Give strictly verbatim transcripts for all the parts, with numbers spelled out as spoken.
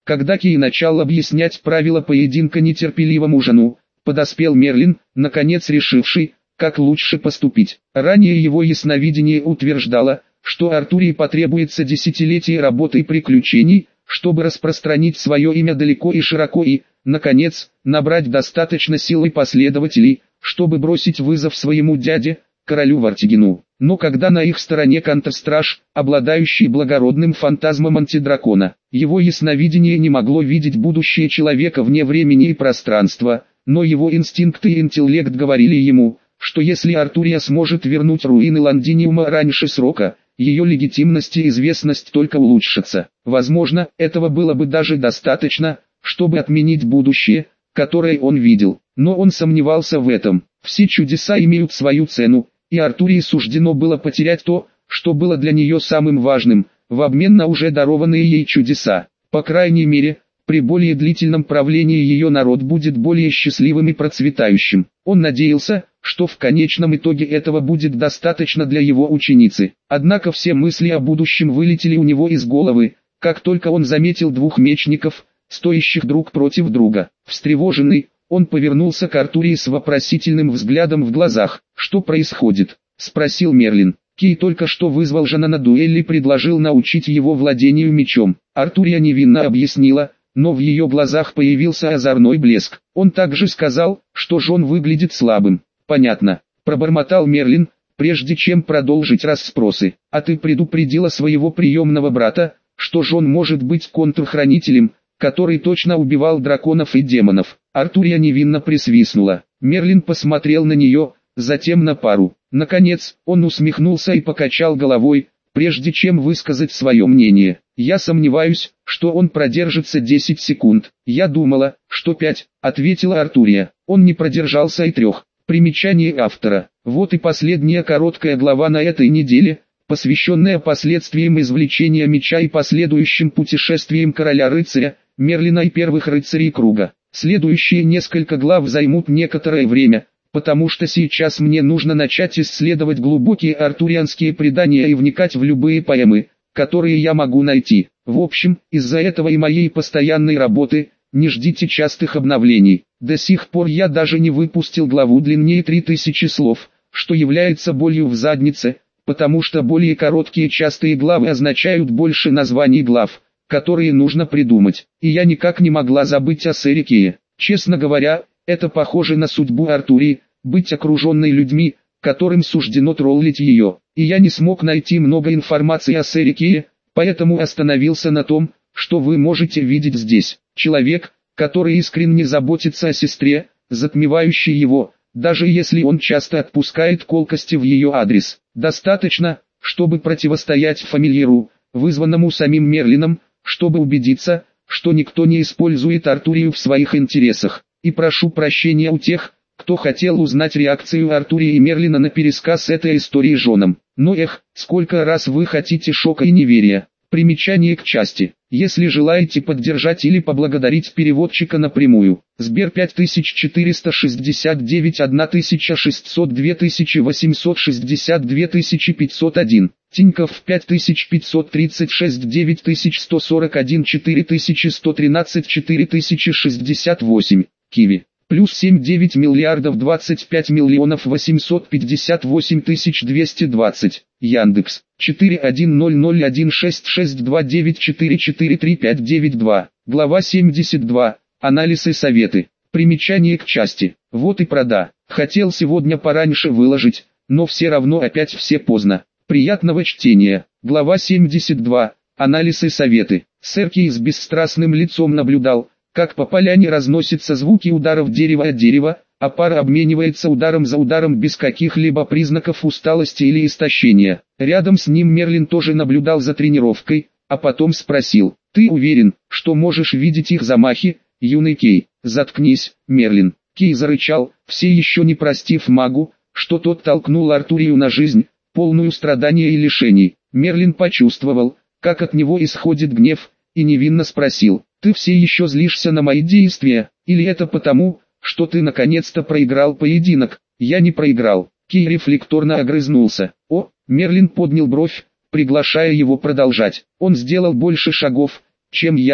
Когда Кей начал объяснять правила поединка нетерпеливому Жану, подоспел Мерлин, наконец решивший, как лучше поступить. Ранее его ясновидение утверждало, что Артурии потребуется десятилетие работы и приключений, чтобы распространить свое имя далеко и широко и, наконец, набрать достаточно сил и последователей, чтобы бросить вызов своему дяде, королю Вартигену. Но когда на их стороне контрстраж, обладающий благородным фантазмом антидракона, его ясновидение не могло видеть будущее человека вне времени и пространства, но его инстинкты и интеллект говорили ему, что если Артурия сможет вернуть руины Лондиниума раньше срока, ее легитимность и известность только улучшатся. Возможно, этого было бы даже достаточно, чтобы отменить будущее, которое он видел. Но он сомневался в этом. Все чудеса имеют свою цену, и Артурии суждено было потерять то, что было для нее самым важным, в обмен на уже дарованные ей чудеса. По крайней мере, при более длительном правлении ее народ будет более счастливым и процветающим. Он надеялся, что в конечном итоге этого будет достаточно для его ученицы. Однако все мысли о будущем вылетели у него из головы, как только он заметил двух мечников, стоящих друг против друга. Встревоженный, он повернулся к Артурии с вопросительным взглядом в глазах. «Что происходит?» – спросил Мерлин. Кей только что вызвал Жана на дуэль и предложил научить его владению мечом. Артурия невинно объяснила, но в ее глазах появился озорной блеск. Он также сказал, что Жон выглядит слабым. «Понятно», – пробормотал Мерлин, прежде чем продолжить расспросы. «А ты предупредила своего приемного брата, что Жон может быть контрхранителем, который точно убивал драконов и демонов?» Артурия невинно присвистнула. Мерлин посмотрел на нее, затем на пару. Наконец, он усмехнулся и покачал головой, прежде чем высказать свое мнение. «Я сомневаюсь, что он продержится десять секунд. Я думала, что пять», — ответила Артурия. Он не продержался и трех. Примечание автора. Вот и последняя короткая глава на этой неделе, посвященная последствиям извлечения меча и последующим путешествиям короля-рыцаря, Мерлина и первых рыцарей круга. Следующие несколько глав займут некоторое время, потому что сейчас мне нужно начать исследовать глубокие артурианские предания и вникать в любые поэмы, которые я могу найти. В общем, из-за этого и моей постоянной работы, не ждите частых обновлений. До сих пор я даже не выпустил главу длиннее три тысячи слов, что является болью в заднице, потому что более короткие частые главы означают больше названий глав, которые нужно придумать. И я никак не могла забыть о сэре Кее. Честно говоря, это похоже на судьбу Артурии, быть окруженной людьми, которым суждено троллить ее. И я не смог найти много информации о сэре Кее, поэтому остановился на том, что вы можете видеть здесь. Человек, который искренне заботится о сестре, затмевающий его, даже если он часто отпускает колкости в ее адрес. Достаточно, чтобы противостоять фамильяру, вызванному самим Мерлином, чтобы убедиться, что никто не использует Артурию в своих интересах. И прошу прощения у тех, кто хотел узнать реакцию Артурии и Мерлина на пересказ этой истории Жоном. Но эх, сколько раз вы хотите шока и неверия. Примечание к части. Если желаете поддержать или поблагодарить переводчика напрямую. Сбер пять тысяч четыреста шестьдесят девять тысяча шестьсот два тысячи восемьсот шестьдесят два тысячи пятьсот один. Тинькофф пять тысяч пятьсот тридцать шесть девять тысяч сто сорок один четыре тысячи сто тринадцать четыре тысячи шестьдесят восемь. Киви. Плюс семь девять миллиардов двадцать пять миллионов восемьсот пятьдесят восемь тысяч двести двадцать. Яндекс. четыре один ноль ноль один шесть шесть два девять четыре четыре три пять девять два. Глава семьдесят два. Анализ и советы. Примечание к части. Вот и прода. Хотел сегодня пораньше выложить, но все равно опять все поздно. Приятного чтения. Глава семьдесят два. Анализ и советы. Сэр Кей с бесстрастным лицом наблюдал, как по поляне разносятся звуки ударов дерева от дерева, а пара обменивается ударом за ударом без каких-либо признаков усталости или истощения. Рядом с ним Мерлин тоже наблюдал за тренировкой, а потом спросил: «Ты уверен, что можешь видеть их замахи, юный Кей?» «Заткнись, Мерлин!» Кей зарычал, все еще не простив магу, что тот толкнул Артурию на жизнь, полную страданий и лишений. Мерлин почувствовал, как от него исходит гнев, и невинно спросил: «Ты все еще злишься на мои действия, или это потому, что ты наконец-то проиграл поединок?» «Я не проиграл». Кей рефлекторно огрызнулся. «О!» Мерлин поднял бровь, приглашая его продолжать. «Он сделал больше шагов, чем я,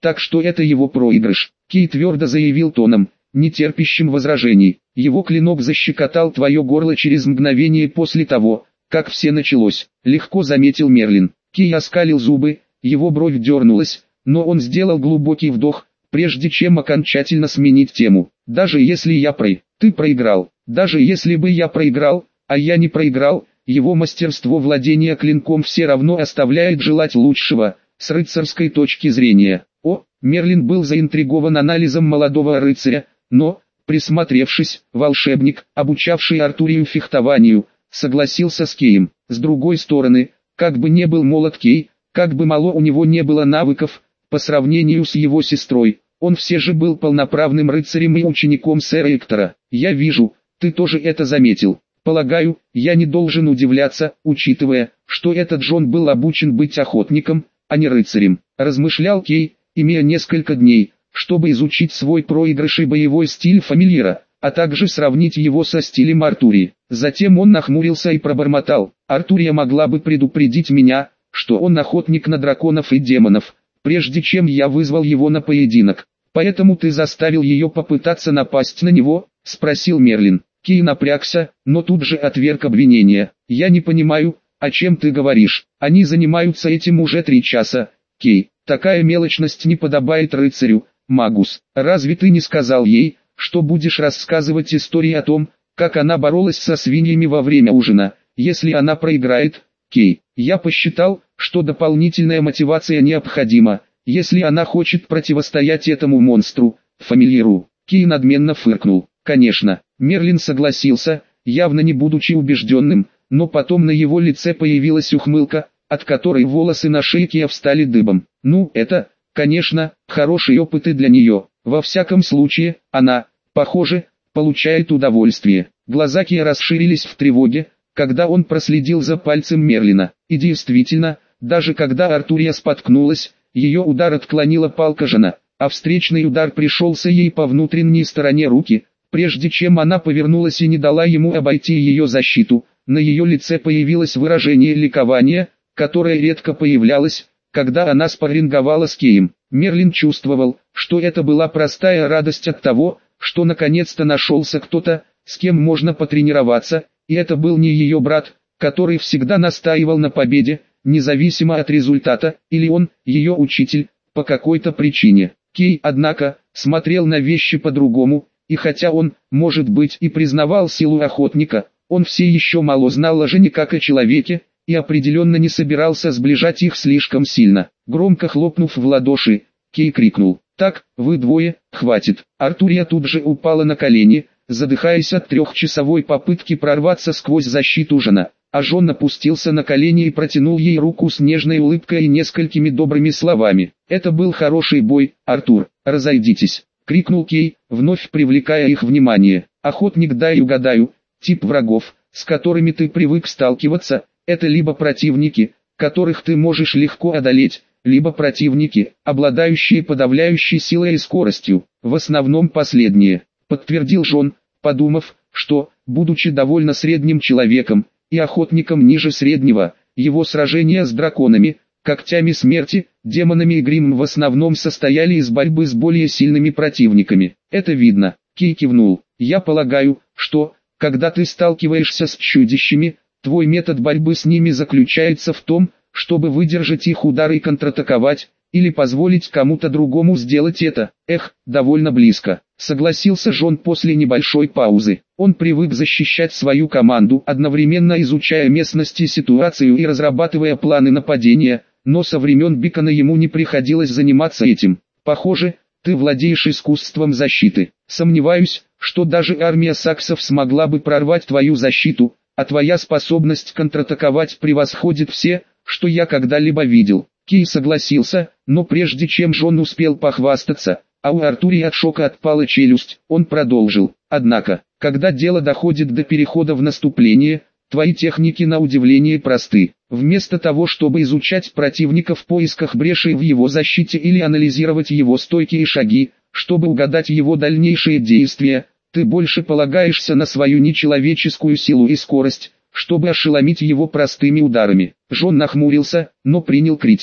так что это его проигрыш. Кей твердо заявил тоном, не терпящим возражений. Его клинок защекотал твое горло через мгновение после того, как все началось. Легко заметил Мерлин. Кей оскалил зубы, его бровь дернулась, но он сделал глубокий вдох, прежде чем окончательно сменить тему. Даже если я про... Ты проиграл. Даже если бы я проиграл, а я не проиграл, его мастерство владения клинком все равно оставляет желать лучшего, с рыцарской точки зрения. О, Мерлин был заинтригован анализом молодого рыцаря, но, присмотревшись, волшебник, обучавший Артурию фехтованию, согласился с Кеем. С другой стороны, как бы не был молод Кей, как бы мало у него не было навыков, по сравнению с его сестрой, он все же был полноправным рыцарем и учеником сэра Эктора. Я вижу, ты тоже это заметил. Полагаю, я не должен удивляться, учитывая, что этот Джон был обучен быть охотником, а не рыцарем. Размышлял Кей, имея несколько дней, чтобы изучить свой проигрыш и боевой стиль фамильяра, а также сравнить его со стилем Артурии. Затем он нахмурился и пробормотал: Артурия могла бы предупредить меня, что он охотник на драконов и демонов, прежде чем я вызвал его на поединок. Поэтому ты заставил ее попытаться напасть на него? — спросил Мерлин. Кей напрягся, но тут же отверг обвинение. Я не понимаю, о чем ты говоришь. Они занимаются этим уже три часа. Кей, такая мелочность не подобает рыцарю. Магус, разве ты не сказал ей, что будешь рассказывать истории о том, как она боролась со свиньями во время ужина, если она проиграет? Кей, я посчитал, что дополнительная мотивация необходима, если она хочет противостоять этому монстру, фамильяру. Кей надменно фыркнул. Конечно, Мерлин согласился, явно не будучи убежденным, но потом на его лице появилась ухмылка, от которой волосы на шее Кея встали дыбом. Ну, это, конечно, хороший опыт и для нее. Во всяком случае, она, похоже, получает удовольствие. Глаза Кея расширились в тревоге, когда он проследил за пальцем Мерлина. И действительно, даже когда Артурия споткнулась, ее удар отклонила палка Жана, а встречный удар пришелся ей по внутренней стороне руки. Прежде чем она повернулась и не дала ему обойти ее защиту, на ее лице появилось выражение ликования, которое редко появлялось, когда она спарринговала с Кеем. Мерлин чувствовал, что это была простая радость от того, что наконец-то нашелся кто-то, с кем можно потренироваться, и это был не ее брат, который всегда настаивал на победе, независимо от результата, или он, ее учитель, по какой-то причине. Кей, однако, смотрел на вещи по-другому. И хотя он, может быть, и признавал силу охотника, он все еще мало знал о Жене как о человеке, и определенно не собирался сближать их слишком сильно. Громко хлопнув в ладоши, Кей крикнул: «Так, вы двое, хватит!» Артурия тут же упала на колени, задыхаясь от трехчасовой попытки прорваться сквозь защиту Жена, а Жон опустился на колени и протянул ей руку с нежной улыбкой и несколькими добрыми словами. «Это был хороший бой, Артур, разойдитесь!» — крикнул Кей, вновь привлекая их внимание. «Охотник, дай угадаю, тип врагов, с которыми ты привык сталкиваться, это либо противники, которых ты можешь легко одолеть, либо противники, обладающие подавляющей силой и скоростью, в основном последние», — подтвердил Жон, подумав, что, будучи довольно средним человеком, и охотником ниже среднего, его сражения с драконами, когтями смерти, демонами и гримом в основном состояли из борьбы с более сильными противниками. «Это видно», — Кей кивнул. «Я полагаю, что, когда ты сталкиваешься с чудищами, твой метод борьбы с ними заключается в том, чтобы выдержать их удары и контратаковать, или позволить кому-то другому сделать это». «Эх, довольно близко», — согласился Жон после небольшой паузы. Он привык защищать свою команду, одновременно изучая местность и ситуацию и разрабатывая планы нападения, но со времен Бикона ему не приходилось заниматься этим. «Похоже, ты владеешь искусством защиты. Сомневаюсь, что даже армия саксов смогла бы прорвать твою защиту, а твоя способность контратаковать превосходит все, что я когда-либо видел». Кей согласился, но прежде чем Жон успел похвастаться, а у Артурии от шока отпала челюсть, он продолжил: «Однако, когда дело доходит до перехода в наступление, твои техники на удивление просты. Вместо того, чтобы изучать противника в поисках брешей в его защите или анализировать его стойки и шаги, чтобы угадать его дальнейшие действия, ты больше полагаешься на свою нечеловеческую силу и скорость, чтобы ошеломить его простыми ударами». Жон нахмурился, но принял критику.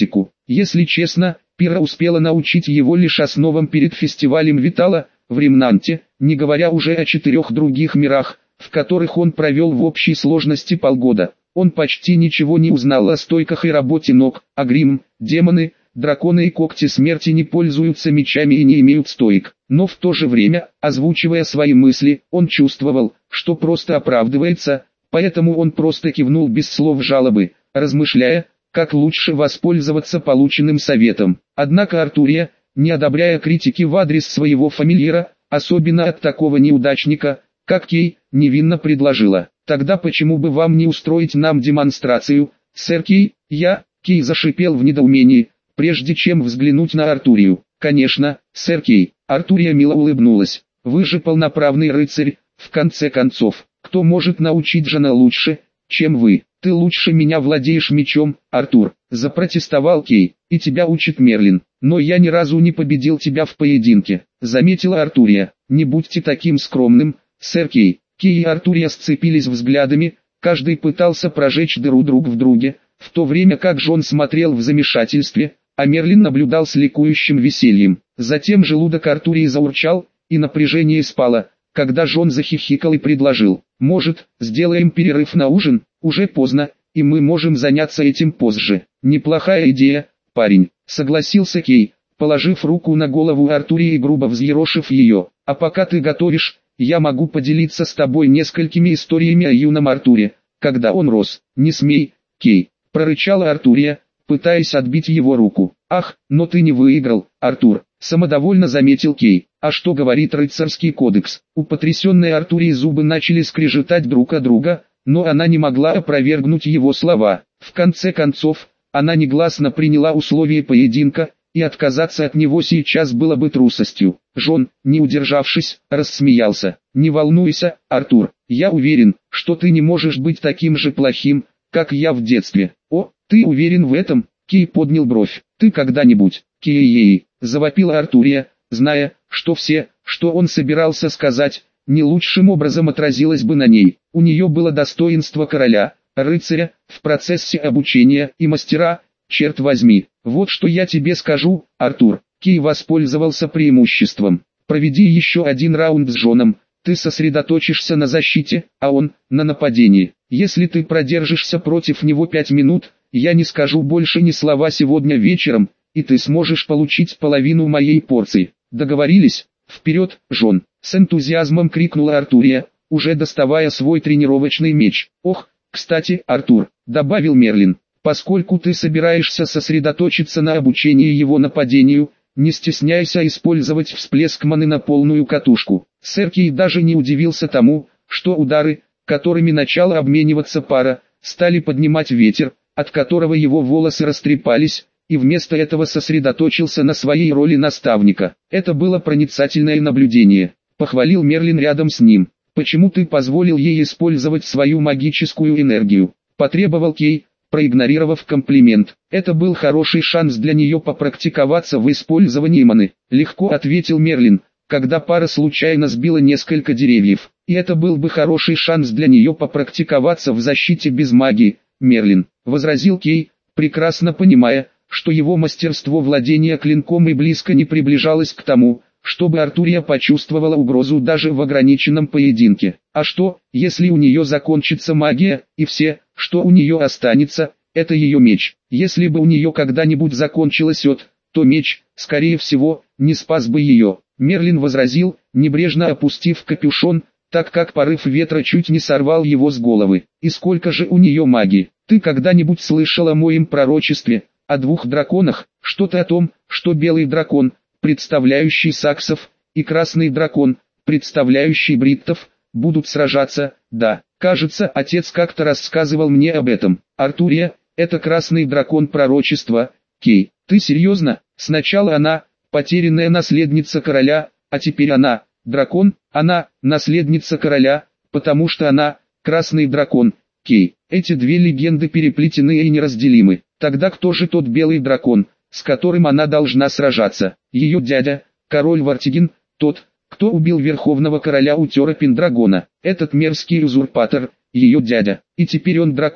Если честно, Пира успела научить его лишь основам перед фестивалем Витала в Ремнанте, не говоря уже о четырех других мирах, в которых он провел в общей сложности полгода. Он почти ничего не узнал о стойках и работе ног, а грим, демоны, драконы и когти смерти не пользуются мечами и не имеют стоек. Но в то же время, озвучивая свои мысли, он чувствовал, что просто оправдывается, поэтому он просто кивнул без слов жалобы, размышляя, как лучше воспользоваться полученным советом. Однако Артурия, не одобряя критики в адрес своего фамильяра, особенно от такого неудачника, как Кей, невинно предложила: «Тогда почему бы вам не устроить нам демонстрацию, сэр Кей?» «Я», Кей зашипел в недоумении, прежде чем взглянуть на Артурию. «Конечно, сэр Кей». Артурия мило улыбнулась. «Вы же полноправный рыцарь, в конце концов. Кто может научить Жана лучше, чем вы? Ты лучше меня владеешь мечом, Артур», запротестовал Кей. «И тебя учит Мерлин. Но я ни разу не победил тебя в поединке», заметила Артурия. «Не будьте таким скромным, сэр Кей». Кей и Артурия сцепились взглядами, каждый пытался прожечь дыру друг в друге, в то время как Джон смотрел в замешательстве, а Мерлин наблюдал с ликующим весельем. Затем желудок Артурии заурчал, и напряжение спало, когда Джон захихикал и предложил: «Может, сделаем перерыв на ужин? Уже поздно, и мы можем заняться этим позже». «Неплохая идея, парень», согласился Кей, положив руку на голову Артурии и грубо взъерошив ее. «А пока ты готовишь, я могу поделиться с тобой несколькими историями о юном Артуре, когда он рос». «Не смей, Кей», прорычала Артурия, пытаясь отбить его руку. «Ах, но ты не выиграл, Артур», самодовольно заметил Кей. «А что говорит рыцарский кодекс?» У потрясенной Артурии зубы начали скрежетать друг от друга, но она не могла опровергнуть его слова. В конце концов, она негласно приняла условия поединка, и отказаться от него сейчас было бы трусостью. Джон, не удержавшись, рассмеялся. «Не волнуйся, Артур, я уверен, что ты не можешь быть таким же плохим, как я в детстве». «О, ты уверен в этом?» Кей поднял бровь. «Ты когда-нибудь, Кей-ей», завопила Артурия, зная, что все, что он собирался сказать, не лучшим образом отразилось бы на ней. У нее было достоинство короля, рыцаря, в процессе обучения и мастера, черт возьми. «Вот что я тебе скажу, Артур». Кей воспользовался преимуществом. «Проведи еще один раунд с Джоном, ты сосредоточишься на защите, а он, на нападении. Если ты продержишься против него пять минут, я не скажу больше ни слова сегодня вечером, и ты сможешь получить половину моей порции. Договорились?» «Вперед, Джон!» с энтузиазмом крикнула Артурия, уже доставая свой тренировочный меч. «Ох, кстати, Артур», добавил Мерлин, «поскольку ты собираешься сосредоточиться на обучении его нападению, не стесняйся использовать всплеск маны на полную катушку». Сэр Кей даже не удивился тому, что удары, которыми начала обмениваться пара, стали поднимать ветер, от которого его волосы растрепались, и вместо этого сосредоточился на своей роли наставника. «Это было проницательное наблюдение», похвалил Мерлин рядом с ним. «Почему ты позволил ей использовать свою магическую энергию?» потребовал Кей, проигнорировав комплимент. «Это был хороший шанс для нее попрактиковаться в использовании маны», легко ответил Мерлин, когда пара случайно сбила несколько деревьев. «И это был бы хороший шанс для нее попрактиковаться в защите без магии, Мерлин», возразил Кей, прекрасно понимая, что его мастерство владения клинком и близко не приближалось к тому, чтобы Артурия почувствовала угрозу даже в ограниченном поединке. А что, если у нее закончится магия, и все, что у нее останется, это ее меч? Если бы у нее когда-нибудь закончилась от, то меч, скорее всего, не спас бы ее. Мерлин возразил, небрежно опустив капюшон, так как порыв ветра чуть не сорвал его с головы. «И сколько же у нее магии? Ты когда-нибудь слышал о моем пророчестве, о двух драконах, что-то о том, что белый дракон, представляющий саксов, и красный дракон, представляющий бриттов, будут сражаться?» «Да, кажется, отец как-то рассказывал мне об этом». «Артурия, это красный дракон пророчества». «Кей, ты серьезно? Сначала она, потерянная наследница короля, а теперь она, дракон, она, наследница короля, потому что она, красный дракон». «Кей, эти две легенды переплетены и неразделимы. Тогда кто же тот белый дракон, с которым она должна сражаться?» «Ее дядя, король Вартигин, тот, кто убил верховного короля Утера Пендрагона. Этот мерзкий узурпатор, ее дядя. И теперь он дракон,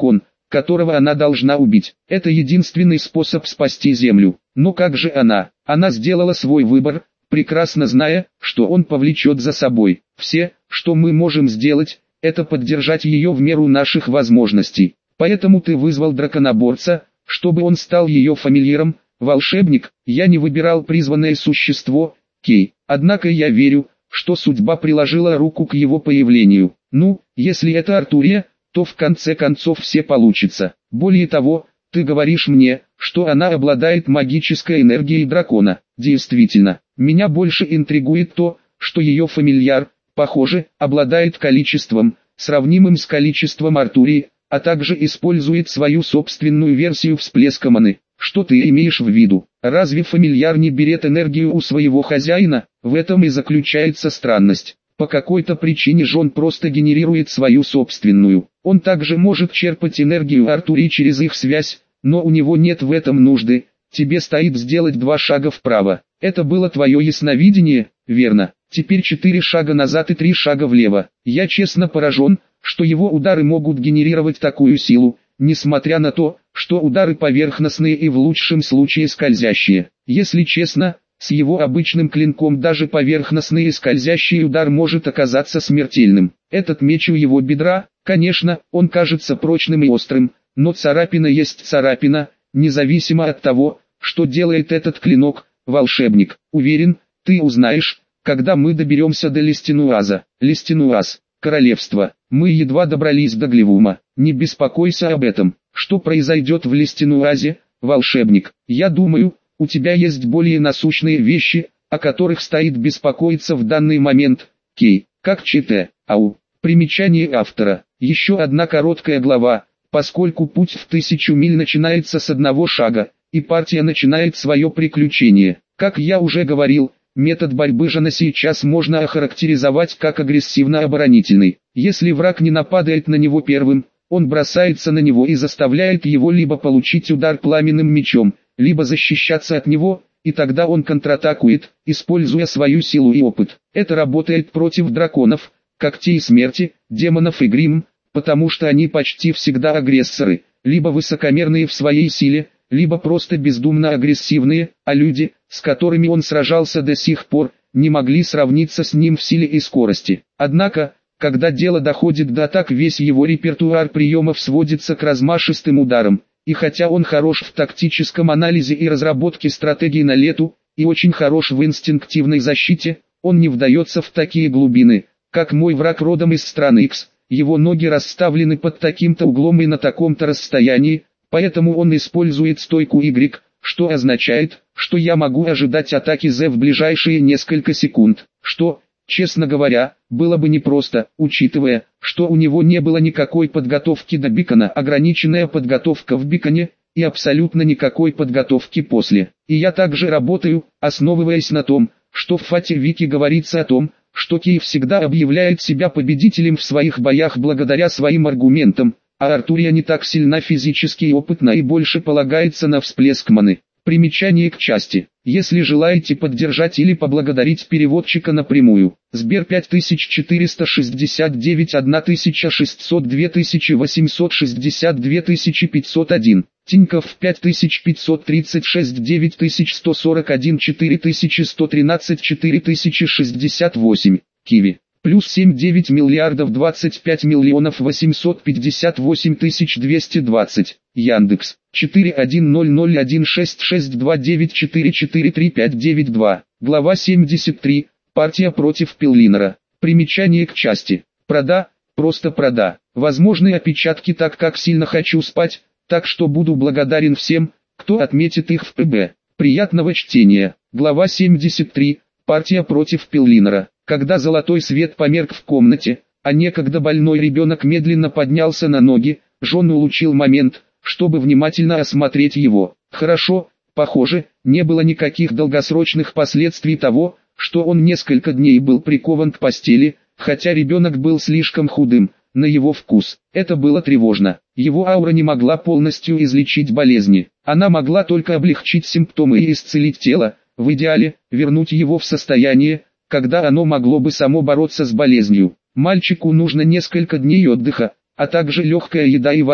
которого она должна убить. Это единственный способ спасти Землю. Но как же она? Она сделала свой выбор, прекрасно зная, что он повлечет за собой. Все, что мы можем сделать, это поддержать ее в меру наших возможностей. Поэтому ты вызвал драконоборца, чтобы он стал ее фамильяром. Волшебник, я не выбирал призванное существо, Кей. Однако я верю, что судьба приложила руку к его появлению. Ну, если это Артурия, то в конце концов все получится. Более того, ты говоришь мне, что она обладает магической энергией дракона. Действительно, меня больше интригует то, что ее фамильяр, похоже, обладает количеством, сравнимым с количеством Артурии, а также использует свою собственную версию всплеска маны. Что ты имеешь в виду? Разве фамильяр не берет энергию у своего хозяина? В этом и заключается странность. По какой-то причине же он просто генерирует свою собственную. Он также может черпать энергию Артурии через их связь, но у него нет в этом нужды. Тебе стоит сделать два шага вправо. Это было твое ясновидение, верно? Теперь четыре шага назад и три шага влево. Я честно поражен, что его удары могут генерировать такую силу, несмотря на то, что удары поверхностные и в лучшем случае скользящие. Если честно, с его обычным клинком даже поверхностный и скользящий удар может оказаться смертельным. Этот меч у его бедра, конечно, он кажется прочным и острым, но царапина есть царапина, независимо от того, что делает этот клинок. Волшебник, уверен, ты узнаешь, когда мы доберемся до Лестинуаза. Лестинуаз, королевство. Мы едва добрались до Глевума. Не беспокойся об этом. Что произойдет в Лестинуазе, волшебник? Я думаю, у тебя есть более насущные вещи, о которых стоит беспокоиться в данный момент. Кей, как ЧТ, ау. Примечание автора. Еще одна короткая глава, поскольку путь в тысячу миль начинается с одного шага, и партия начинает свое приключение. Как я уже говорил, метод борьбы Жана сейчас можно охарактеризовать как агрессивно-оборонительный. Если враг не нападает на него первым, он бросается на него и заставляет его либо получить удар пламенным мечом, либо защищаться от него, и тогда он контратакует, используя свою силу и опыт. Это работает против драконов, когтей смерти, демонов и грим, потому что они почти всегда агрессоры, либо высокомерные в своей силе, либо просто бездумно агрессивные, а люди, с которыми он сражался до сих пор, не могли сравниться с ним в силе и скорости. Однако, когда дело доходит до атак, весь его репертуар приемов сводится к размашистым ударам, и хотя он хорош в тактическом анализе и разработке стратегий на лету, и очень хорош в инстинктивной защите, он не вдается в такие глубины, как мой враг родом из страны X, его ноги расставлены под таким-то углом и на таком-то расстоянии, поэтому он использует стойку Y, что означает, что я могу ожидать атаки Z в ближайшие несколько секунд, что, честно говоря, было бы непросто, учитывая, что у него не было никакой подготовки до бикона, ограниченная подготовка в биконе, и абсолютно никакой подготовки после. И я также работаю, основываясь на том, что в Фате Вики говорится о том, что Кей всегда объявляет себя победителем в своих боях благодаря своим аргументам, а Артурия не так сильна физически и опытна и больше полагается на всплеск маны. Примечание к части. Если желаете поддержать или поблагодарить переводчика напрямую, Сбер пять тысяч четыреста шестьдесят девять тысяча шестьсот два восемьсот шестьдесят два пятьсот один, Тинькофф пять тысяч пятьсот тридцать шесть девять сто сорок один четыре сто тринадцать четыре шестьдесят восемь, Киви. Плюс семь девять миллиардов двадцать пять миллионов восемьсот пятьдесят восемь тысяч двести двадцать. Яндекс. четыре один ноль ноль один шесть шесть два девять четыре четыре три пять девять два. Глава семьдесят три. Партия против Пиллинера. Примечание к части. Прода, просто прода. Возможные опечатки, так как сильно хочу спать, так что буду благодарен всем, кто отметит их в ПБ. Приятного чтения. Глава семьдесят три. Партия против Пиллинера. Когда золотой свет померк в комнате, а некогда больной ребенок медленно поднялся на ноги, Джон улучил момент, чтобы внимательно осмотреть его. Хорошо, похоже, не было никаких долгосрочных последствий того, что он несколько дней был прикован к постели, хотя ребенок был слишком худым, на его вкус. Это было тревожно. Его аура не могла полностью излечить болезни. Она могла только облегчить симптомы и исцелить тело, в идеале, вернуть его в состояние, когда оно могло бы само бороться с болезнью. Мальчику нужно несколько дней отдыха, а также легкая еда и вода.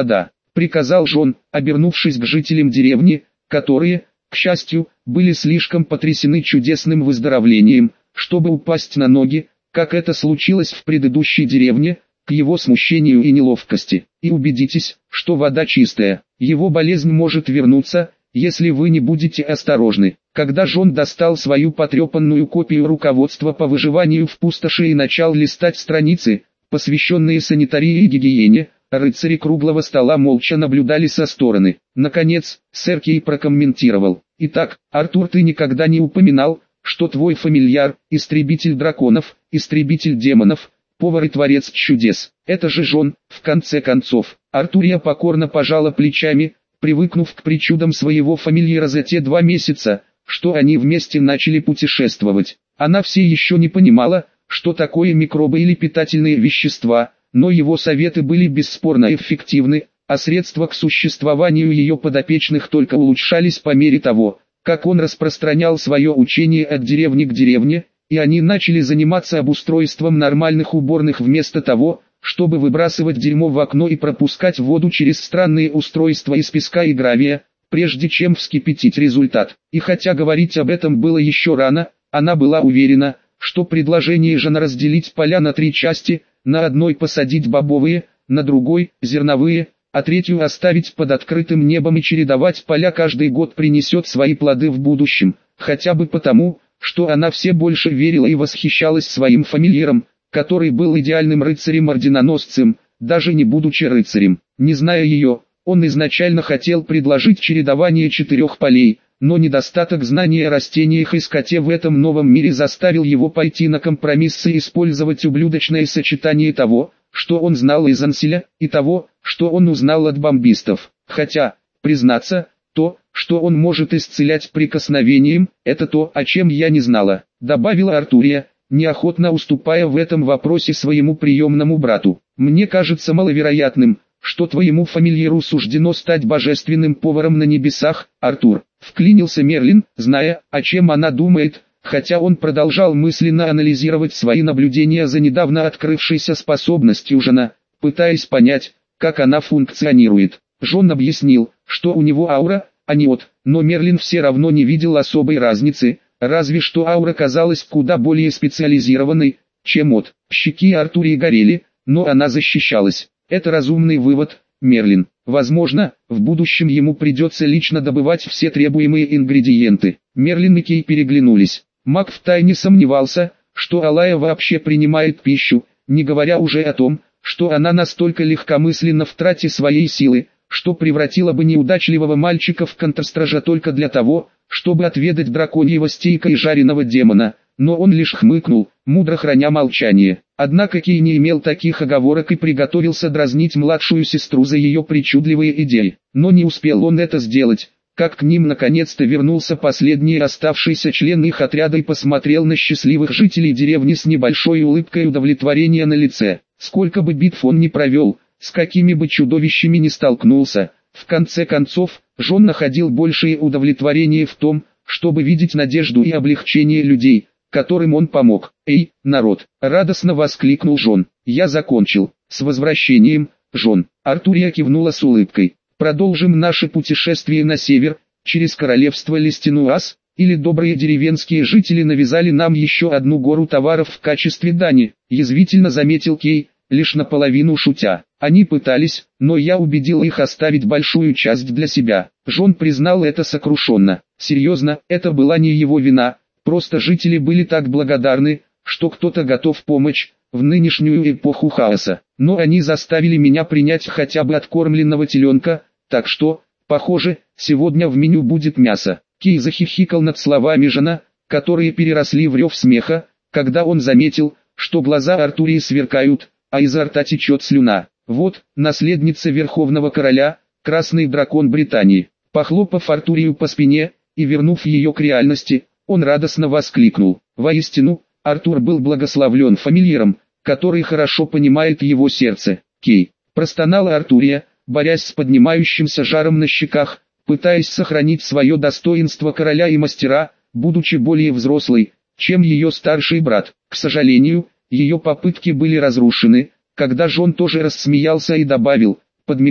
приказал Жон, обернувшись к жителям деревни, которые, к счастью, были слишком потрясены чудесным выздоровлением, чтобы упасть на ноги, как это случилось в предыдущей деревне, к его смущению и неловкости. И убедитесь, что вода чистая. Его болезнь может вернуться, если вы не будете осторожны. Когда Жон достал свою потрепанную копию руководства по выживанию в пустоши и начал листать страницы, посвященные санитарии и гигиене, рыцари круглого стола молча наблюдали со стороны. Наконец, сэр Кей прокомментировал: «Итак, Артур, ты никогда не упоминал, что твой фамильяр – истребитель драконов, истребитель демонов, повар и творец чудес. Это же Жон, в конце концов». Артурия покорно пожала плечами, привыкнув к причудам своего фамильяра за те два месяца, что они вместе начали путешествовать. Она все еще не понимала, что такое микробы или питательные вещества, но его советы были бесспорно эффективны, а средства к существованию ее подопечных только улучшались по мере того, как он распространял свое учение от деревни к деревне, и они начали заниматься обустройством нормальных уборных вместо того, чтобы выбрасывать дерьмо в окно и пропускать воду через странные устройства из песка и гравия, прежде чем вскипятить результат. И хотя говорить об этом было еще рано, она была уверена, что предложение Жона разделить поля на три части, на одной посадить бобовые, на другой – зерновые, а третью оставить под открытым небом и чередовать поля каждый год принесет свои плоды в будущем, хотя бы потому, что она все больше верила и восхищалась своим фамильяром, который был идеальным рыцарем-орденоносцем, даже не будучи рыцарем. Не зная ее, он изначально хотел предложить чередование четырех полей, но недостаток знания о растениях и скоте в этом новом мире заставил его пойти на компромиссы и использовать ублюдочное сочетание того, что он знал из Анселя, и того, что он узнал от бомбистов. Хотя, признаться, то, что он может исцелять прикосновением, это то, о чем я не знала, добавила Артурия, неохотно уступая в этом вопросе своему приемному брату. Мне кажется маловероятным, что твоему фамильяру суждено стать божественным поваром на небесах, Артур. Вклинился Мерлин, зная, о чем она думает, хотя он продолжал мысленно анализировать свои наблюдения за недавно открывшейся способностью Жона, пытаясь понять, как она функционирует. Жон объяснил, что у него аура, а не от, но Мерлин все равно не видел особой разницы, разве что аура казалась куда более специализированной, чем от. Щеки Артурии горели, но она защищалась. Это разумный вывод, Мерлин. Возможно, в будущем ему придется лично добывать все требуемые ингредиенты. Мерлин и Кей переглянулись. Маг втайне сомневался, что Алая вообще принимает пищу, не говоря уже о том, что она настолько легкомысленна в трате своей силы, что превратила бы неудачливого мальчика в контрстража только для того, чтобы отведать драконьего стейка и жареного демона, но он лишь хмыкнул, мудро храня молчание. Однако Кей не имел таких оговорок и приготовился дразнить младшую сестру за ее причудливые идеи. Но не успел он это сделать, как к ним наконец-то вернулся последний оставшийся член их отряда и посмотрел на счастливых жителей деревни с небольшой улыбкой удовлетворения на лице. Сколько бы битв он ни провел, с какими бы чудовищами ни столкнулся, в конце концов, Жон находил большее удовлетворение в том, чтобы видеть надежду и облегчение людей, которым он помог. «Эй, народ!» — радостно воскликнул Жон. «Я закончил. С возвращением, Жон!» Артурия кивнула с улыбкой. «Продолжим наше путешествие на север, через королевство Лестинуас, или добрые деревенские жители навязали нам еще одну гору товаров в качестве дани?» — язвительно заметил Кей, лишь наполовину шутя. Они пытались, но я убедил их оставить большую часть для себя. Жон признал это сокрушенно. Серьезно, это была не его вина, просто жители были так благодарны, что кто-то готов помочь в нынешнюю эпоху хаоса. Но они заставили меня принять хотя бы откормленного теленка, так что, похоже, сегодня в меню будет мясо. Кей захихикал над словами Жона, которые переросли в рев смеха, когда он заметил, что глаза Артурии сверкают, а изо рта течет слюна. Вот, наследница Верховного Короля, Красный Дракон Британии. Похлопав Артурию по спине и вернув ее к реальности, он радостно воскликнул. Воистину, Артур был благословлен фамильяром, который хорошо понимает его сердце. Кей, простонала Артурия, борясь с поднимающимся жаром на щеках, пытаясь сохранить свое достоинство короля и мастера, будучи более взрослой, чем ее старший брат. К сожалению, ее попытки были разрушены, когда Жон тоже рассмеялся и добавил, подмигнув: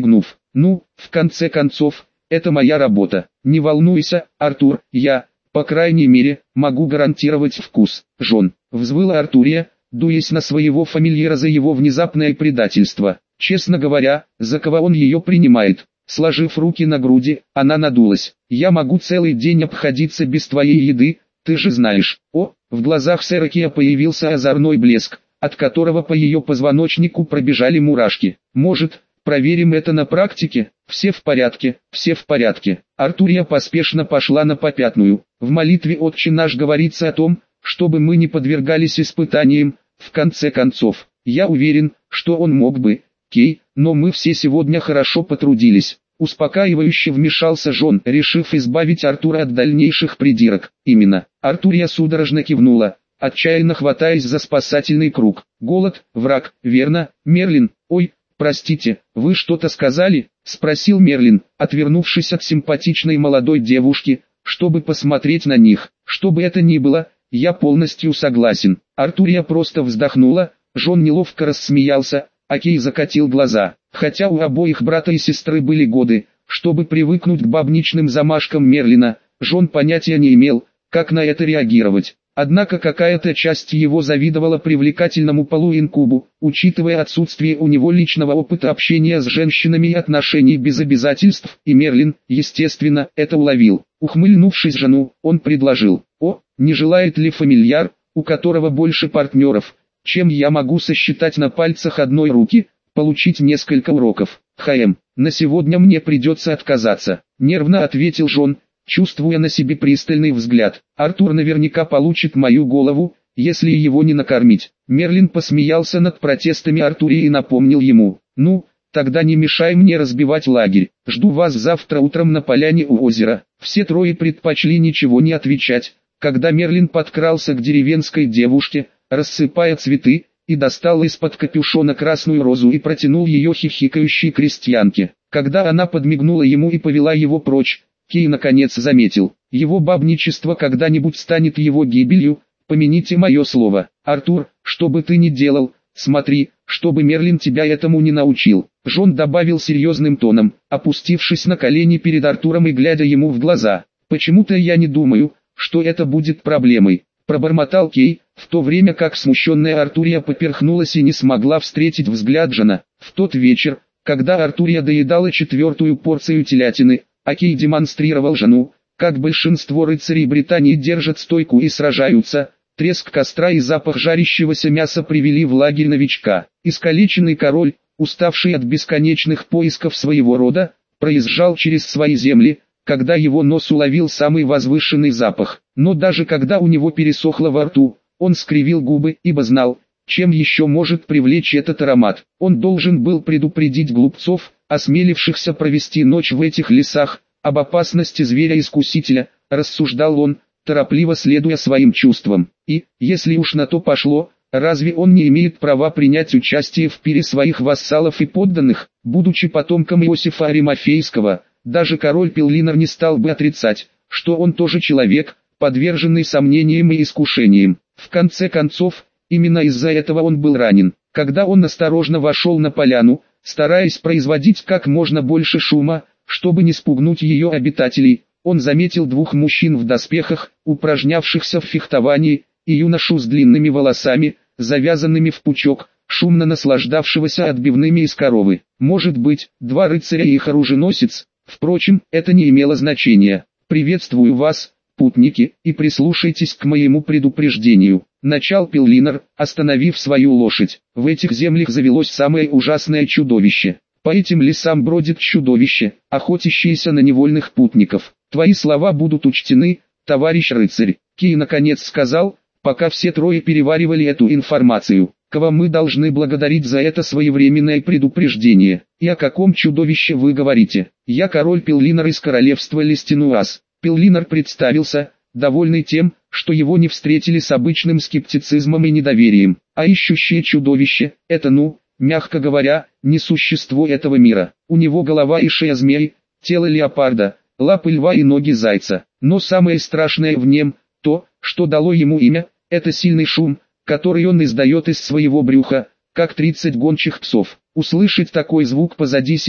Ну, в конце концов, это моя работа. Не волнуйся, Артур, я, по крайней мере, могу гарантировать вкус. Жон, взвыла Артурия, дуясь на своего фамильяра за его внезапное предательство. Честно говоря, за кого он ее принимает? Сложив руки на груди, она надулась. Я могу целый день обходиться без твоей еды, ты же знаешь. О, в глазах Серакия появился озорной блеск, от которого по ее позвоночнику пробежали мурашки. Может, проверим это на практике? Все в порядке, все в порядке. Артурия поспешно пошла на попятную. В молитве «Отче наш» говорится о том, чтобы мы не подвергались испытаниям. В конце концов, я уверен, что он мог бы, Кей, но мы все сегодня хорошо потрудились. Успокаивающе вмешался Жон, решив избавить Артура от дальнейших придирок. Именно. Артурия судорожно кивнула, отчаянно хватаясь за спасательный круг. Голод, враг, верно, Мерлин? Ой, простите, вы что-то сказали? Спросил Мерлин, отвернувшись от симпатичной молодой девушки, чтобы посмотреть на них. Что бы это ни было, я полностью согласен. Артурия просто вздохнула, Жон неловко рассмеялся, а Кей закатил глаза. Хотя у обоих брата и сестры были годы, чтобы привыкнуть к бабничным замашкам Мерлина, Жон понятия не имел, как на это реагировать. Однако какая-то часть его завидовала привлекательному полуинкубу, учитывая отсутствие у него личного опыта общения с женщинами и отношений без обязательств, и Мерлин, естественно, это уловил. Ухмыльнувшись жену, он предложил: «О, не желает ли фамильяр, у которого больше партнеров, чем я могу сосчитать на пальцах одной руки, получить несколько уроков?» «Хм, на сегодня мне придется отказаться», — нервно ответил Жон, чувствуя на себе пристальный взгляд. «Артур наверняка получит мою голову, если его не накормить». Мерлин посмеялся над протестами Артурии и напомнил ему: «Ну, тогда не мешай мне разбивать лагерь. Жду вас завтра утром на поляне у озера». Все трое предпочли ничего не отвечать, когда Мерлин подкрался к деревенской девушке, рассыпая цветы, и достал из-под капюшона красную розу и протянул ее хихикающей крестьянке. Когда она подмигнула ему и повела его прочь, Кей наконец заметил: его бабничество когда-нибудь станет его гибелью, помяните мое слово. Артур, что бы ты ни делал, смотри, чтобы Мерлин тебя этому не научил. Жон добавил серьезным тоном, опустившись на колени перед Артуром и глядя ему в глаза. Почему-то я не думаю, что это будет проблемой, пробормотал Кей, в то время как смущенная Артурия поперхнулась и не смогла встретить взгляд Жона. В тот вечер, когда Артурия доедала четвертую порцию телятины, а Кей демонстрировал Жону, как большинство рыцарей Британии держат стойку и сражаются, треск костра и запах жарящегося мяса привели в лагерь новичка. Искалеченный король, уставший от бесконечных поисков своего рода, проезжал через свои земли, когда его нос уловил самый возвышенный запах. Но даже когда у него пересохло во рту, он скривил губы, ибо знал, чем еще может привлечь этот аромат. Он должен был предупредить глупцов, осмелившихся провести ночь в этих лесах, об опасности зверя-искусителя, рассуждал он, торопливо следуя своим чувствам. И, если уж на то пошло, разве он не имеет права принять участие в пире своих вассалов и подданных? Будучи потомком Иосифа Аримафейского, даже король Пеллинар не стал бы отрицать, что он тоже человек, подверженный сомнениям и искушениям. В конце концов, именно из-за этого он был ранен. Когда он осторожно вошел на поляну, стараясь производить как можно больше шума, чтобы не спугнуть ее обитателей, он заметил двух мужчин в доспехах, упражнявшихся в фехтовании, и юношу с длинными волосами, завязанными в пучок, шумно наслаждавшегося отбивными из коровы. Может быть, два рыцаря и их оруженосец? Впрочем, это не имело значения. «Приветствую вас, путники, и прислушайтесь к моему предупреждению», — начал Пеллинар, остановив свою лошадь. «В этих землях завелось самое ужасное чудовище. По этим лесам бродит чудовище, охотящееся на невольных путников. Твои слова будут учтены, товарищ рыцарь». Кей наконец сказал, пока все трое переваривали эту информацию: «Кого мы должны благодарить за это своевременное предупреждение? И о каком чудовище вы говорите?» «Я король Пеллинар из королевства Лестинуас». Пеллинар представился, довольный тем, что его не встретили с обычным скептицизмом и недоверием. «А ищущее чудовище — это, ну, мягко говоря, не существо этого мира. У него голова и шея змей, тело леопарда, лапы льва и ноги зайца. Но самое страшное в нем — то, что дало ему имя, это сильный шум, который он издает из своего брюха, как тридцать гончих псов. Услышать такой звук позади себя,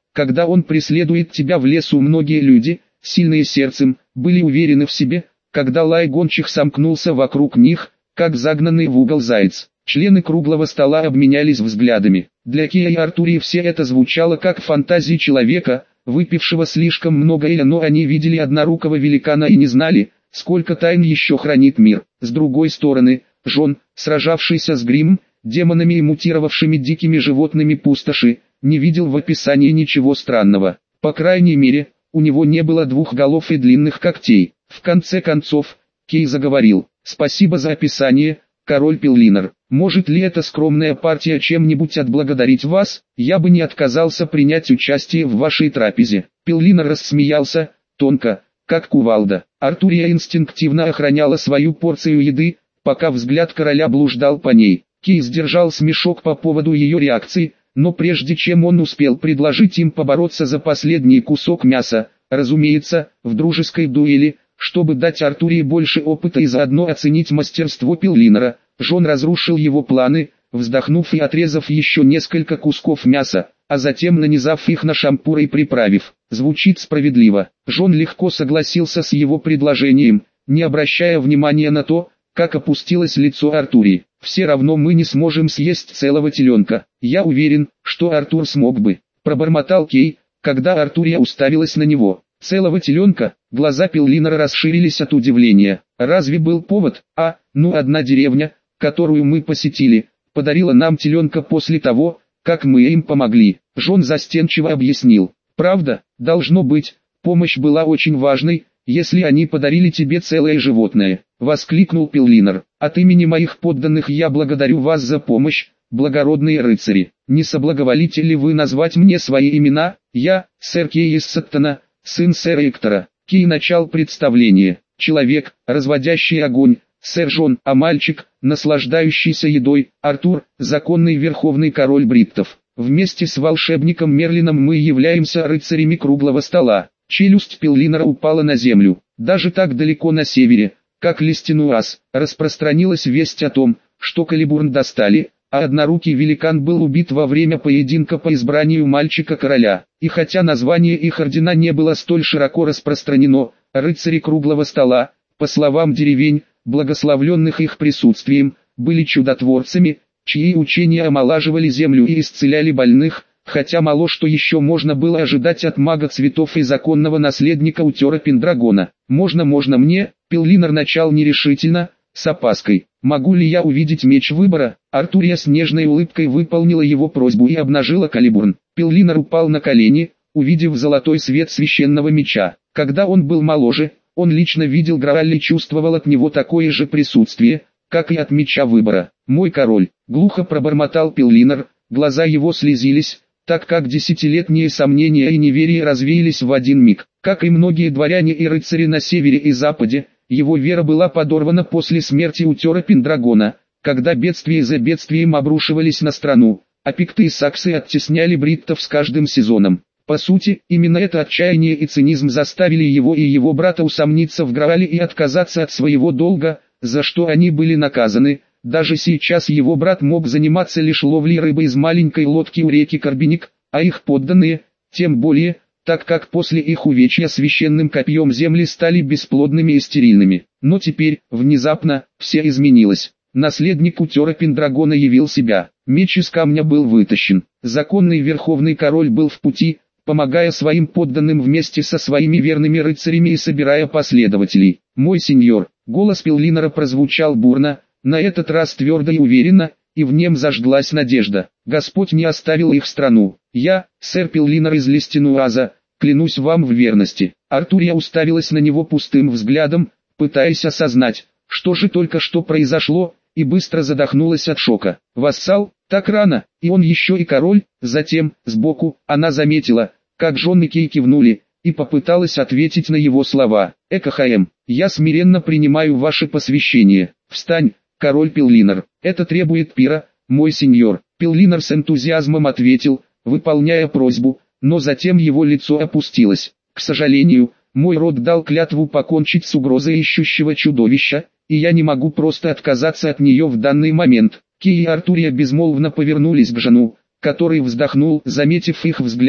когда он преследует тебя в лесу, многие люди, сильные сердцем, были уверены в себе, когда лай гончих сомкнулся вокруг них, как загнанный в угол заяц. Члены круглого стола обменялись взглядами. Для Кия и Артурии все это звучало как фантазии человека, выпившего слишком много эля, но они видели однорукого великана и не знали, сколько тайн еще хранит мир. С другой стороны, Джон, сражавшийся с Гримом, демонами и мутировавшими дикими животными пустоши, не видел в описании ничего странного. По крайней мере, у него не было двух голов и длинных когтей. В конце концов, Кей заговорил: «Спасибо за описание, король Пеллинар. Может ли эта скромная партия чем-нибудь отблагодарить вас? Я бы не отказался принять участие в вашей трапезе». Пеллинар рассмеялся, тонко, как кувалда. Артурия инстинктивно охраняла свою порцию еды, пока взгляд короля блуждал по ней. Кей сдержал смешок по поводу ее реакции, но прежде чем он успел предложить им побороться за последний кусок мяса, разумеется, в дружеской дуэли, чтобы дать Артурии больше опыта и заодно оценить мастерство Пеллинара, Джон разрушил его планы, вздохнув и отрезав еще несколько кусков мяса, а затем нанизав их на шампур и приправив. Звучит справедливо. Джон легко согласился с его предложением, не обращая внимания на то, как опустилось лицо Артурии. «Все равно мы не сможем съесть целого теленка. Я уверен, что Артур смог бы», — пробормотал Кей, когда Артурия уставилась на него. «Целого теленка?» Глаза Пеллинара расширились от удивления. «Разве был повод? А, ну одна деревня, которую мы посетили, подарила нам теленка после того, как мы им помогли». Джон застенчиво объяснил. «Правда, должно быть, помощь была очень важной, если они подарили тебе целое животное», — воскликнул Пеллинар. «От имени моих подданных я благодарю вас за помощь, благородные рыцари. Не соблаговолите ли вы назвать мне свои имена? Я, сэр Кей из Саттона, сын сэра Эктора». Кей начал представление. Человек, разводящий огонь, сэр Джон, а мальчик, наслаждающийся едой, Артур, законный верховный король бриттов. Вместе с волшебником Мерлином мы являемся рыцарями круглого стола. Челюсть Пеллинара упала на землю. Даже так далеко на севере, как Лестинуас, распространилась весть о том, что Калибурн достали, а однорукий великан был убит во время поединка по избранию мальчика-короля. И хотя название их ордена не было столь широко распространено, рыцари круглого стола, по словам деревень, благословленных их присутствием, были чудотворцами, чьи учения омолаживали землю и исцеляли больных, хотя мало что еще можно было ожидать от мага цветов и законного наследника Утера Пендрагона. «Можно, можно мне?» Пеллинар начал нерешительно, с опаской. «Могу ли я увидеть меч выбора?» Артурия с нежной улыбкой выполнила его просьбу и обнажила Калибурн. Пеллинар упал на колени, увидев золотой свет священного меча. Когда он был моложе, он лично видел Грааль и чувствовал от него такое же присутствие, как и от меча выбора. «Мой король», — глухо пробормотал Пеллинар, глаза его слезились, так как десятилетние сомнения и неверие развеялись в один миг. Как и многие дворяне и рыцари на севере и западе, его вера была подорвана после смерти Утера Пендрагона, когда бедствия за бедствием обрушивались на страну, а пикты и саксы оттесняли бриттов с каждым сезоном. По сути, именно это отчаяние и цинизм заставили его и его брата усомниться в Граале и отказаться от своего долга, за что они были наказаны. Даже сейчас его брат мог заниматься лишь ловлей рыбы из маленькой лодки у реки Карбиник, а их подданные, тем более, так как после их увечья священным копьем земли стали бесплодными и стерильными. Но теперь, внезапно, все изменилось. Наследник Утера Пендрагона явил себя. Меч из камня был вытащен. Законный верховный король был в пути, помогая своим подданным вместе со своими верными рыцарями и собирая последователей. «Мой сеньор», голос Пеллинара прозвучал бурно, на этот раз твердо и уверенно, и в нем зажглась надежда. «Господь не оставил их страну. Я, сэр Пеллинар из Лестинуаза, клянусь вам в верности». Артурия уставилась на него пустым взглядом, пытаясь осознать, что же только что произошло, и быстро задохнулась от шока. «Вассал, так рано, и он еще и король». Затем, сбоку, она заметила, как Джон и Кей кивнули, и попыталась ответить на его слова. «Экахаэм, я смиренно принимаю ваше посвящение. Встань, король Пеллинар, это требует пира, мой сеньор». Пеллинар с энтузиазмом ответил, выполняя просьбу, но затем его лицо опустилось. «К сожалению, мой род дал клятву покончить с угрозой ищущего чудовища, и я не могу просто отказаться от нее в данный момент». Кей и Артурия безмолвно повернулись к Джону, который вздохнул, заметив их взгляды,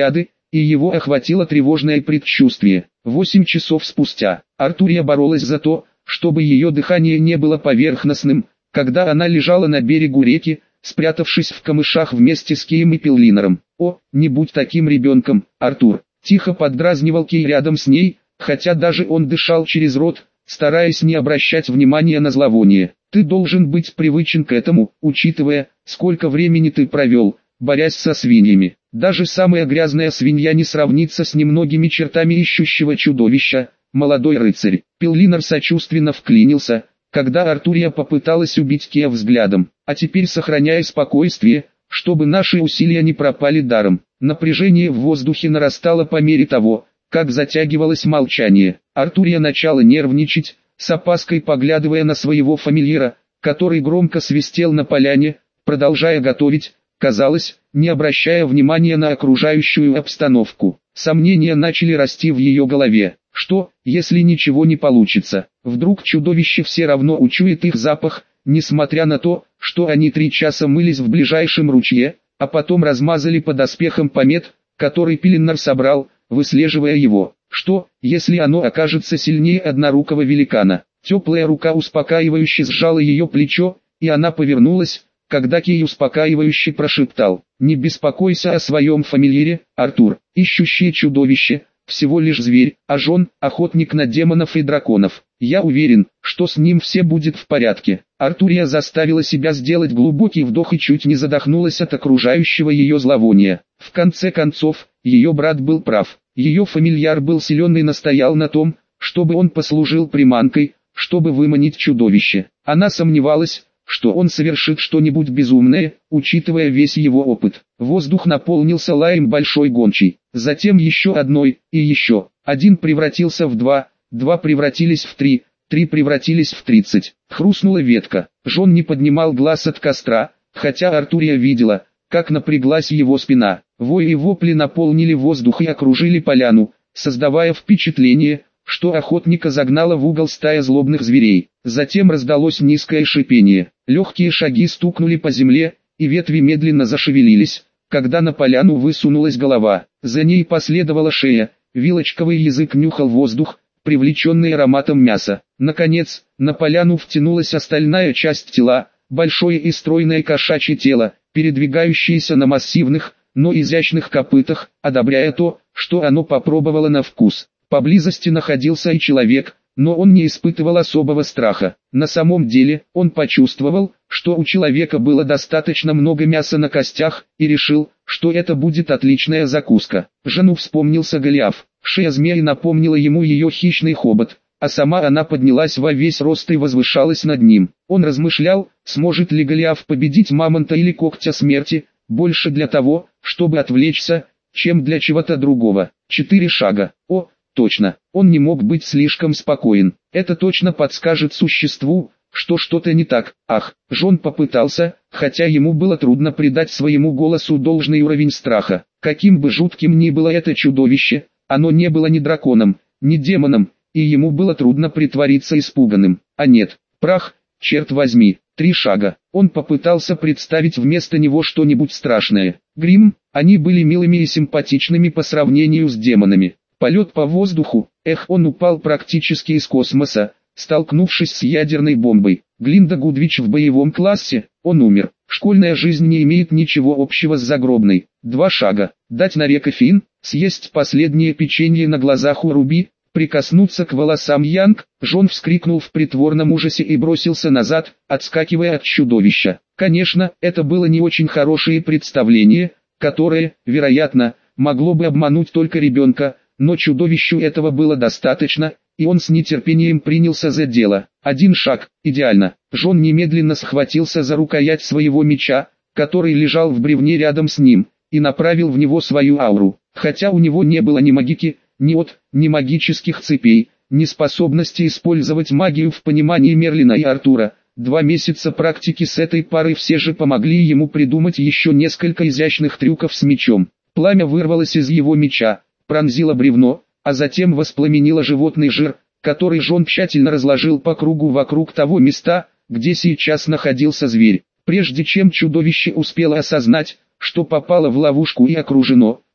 и его охватило тревожное предчувствие. Восемь часов спустя, Артурия боролась за то, чтобы ее дыхание не было поверхностным, когда она лежала на берегу реки, спрятавшись в камышах вместе с Кеем и Пеллинером. «О, не будь таким ребенком, Артур!» Тихо поддразнивал Кей рядом с ней, хотя даже он дышал через рот, стараясь не обращать внимания на зловоние. «Ты должен быть привычен к этому, учитывая, сколько времени ты провел, борясь со свиньями. Даже самая грязная свинья не сравнится с немногими чертами ищущего чудовища, молодой рыцарь». Пеллинер сочувственно вклинился, когда Артурия попыталась убить Кея взглядом. «А теперь сохраняй спокойствие, чтобы наши усилия не пропали даром». Напряжение в воздухе нарастало по мере того, как затягивалось молчание. Артурия начала нервничать, с опаской поглядывая на своего фамильяра, который громко свистел на поляне, продолжая готовить, казалось, не обращая внимания на окружающую обстановку. Сомнения начали расти в ее голове. Что, если ничего не получится? Вдруг чудовище все равно учует их запах, несмотря на то, что они три часа мылись в ближайшем ручье, а потом размазали по доспехам помет, который Пеллинер собрал, выслеживая его. Что, если оно окажется сильнее однорукого великана? Теплая рука успокаивающе сжала ее плечо, и она повернулась, когда Кей успокаивающе прошептал: «Не беспокойся о своем фамильяре, Артур. Ищущее чудовище — всего лишь зверь, а Жон — охотник на демонов и драконов. Я уверен, что с ним все будет в порядке». Артурия заставила себя сделать глубокий вдох и чуть не задохнулась от окружающего ее зловония. В конце концов, ее брат был прав. Ее фамильяр был силен и настоял на том, чтобы он послужил приманкой, чтобы выманить чудовище. Она сомневалась, что он совершит что-нибудь безумное, учитывая весь его опыт. Воздух наполнился лаем большой гончей, затем еще одной, и еще. Один превратился в два, два превратились в три, три превратились в тридцать. Хрустнула ветка. Жон не поднимал глаз от костра, хотя Артурия видела, как напряглась его спина. Вой и вопли наполнили воздух и окружили поляну, создавая впечатление, что охотника загнала в угол стая злобных зверей. Затем раздалось низкое шипение. Легкие шаги стукнули по земле, и ветви медленно зашевелились, когда на поляну высунулась голова. За ней последовала шея, вилочковый язык нюхал воздух, привлеченный ароматом мяса. Наконец, на поляну втянулась остальная часть тела, большое и стройное кошачье тело, передвигающееся на массивных, но изящных копытах, одобряя то, что оно попробовало на вкус. Поблизости находился и человек, но он не испытывал особого страха. На самом деле, он почувствовал, что у человека было достаточно много мяса на костях, и решил, что это будет отличная закуска. Жену вспомнился Голиаф. Шея змеи напомнила ему ее хищный хобот, а сама она поднялась во весь рост и возвышалась над ним. Он размышлял, сможет ли Голиаф победить мамонта или когтя смерти, больше для того, чтобы отвлечься, чем для чего-то другого. Четыре шага. О, точно, он не мог быть слишком спокоен. Это точно подскажет существу, что что-то не так. Ах, Жон попытался, хотя ему было трудно придать своему голосу должный уровень страха. Каким бы жутким ни было это чудовище, оно не было ни драконом, ни демоном, и ему было трудно притвориться испуганным. А нет, прах, черт возьми, три шага. Он попытался представить вместо него что-нибудь страшное. Грим, они были милыми и симпатичными по сравнению с демонами. Полет по воздуху, эх, он упал практически из космоса, столкнувшись с ядерной бомбой. Глинда Гудвич в боевом классе, он умер. Школьная жизнь не имеет ничего общего с загробной. Два шага. Дать на кофеин, съесть последнее печенье на глазах у Руби, прикоснуться к волосам Янг. Жон вскрикнул в притворном ужасе и бросился назад, отскакивая от чудовища. Конечно, это было не очень хорошее представление, которое, вероятно, могло бы обмануть только ребенка, но чудовищу этого было достаточно, и он с нетерпением принялся за дело. Один шаг, идеально. Жон немедленно схватился за рукоять своего меча, который лежал в бревне рядом с ним, и направил в него свою ауру. Хотя у него не было ни магики, ни от, ни магических цепей, ни способности использовать магию в понимании Мерлина и Артура, два месяца практики с этой парой все же помогли ему придумать еще несколько изящных трюков с мечом. Пламя вырвалось из его меча, пронзило бревно, а затем воспламенило животный жир, который Жон тщательно разложил по кругу вокруг того места, где сейчас находился зверь. Прежде чем чудовище успело осознать, что попало в ловушку и окружено,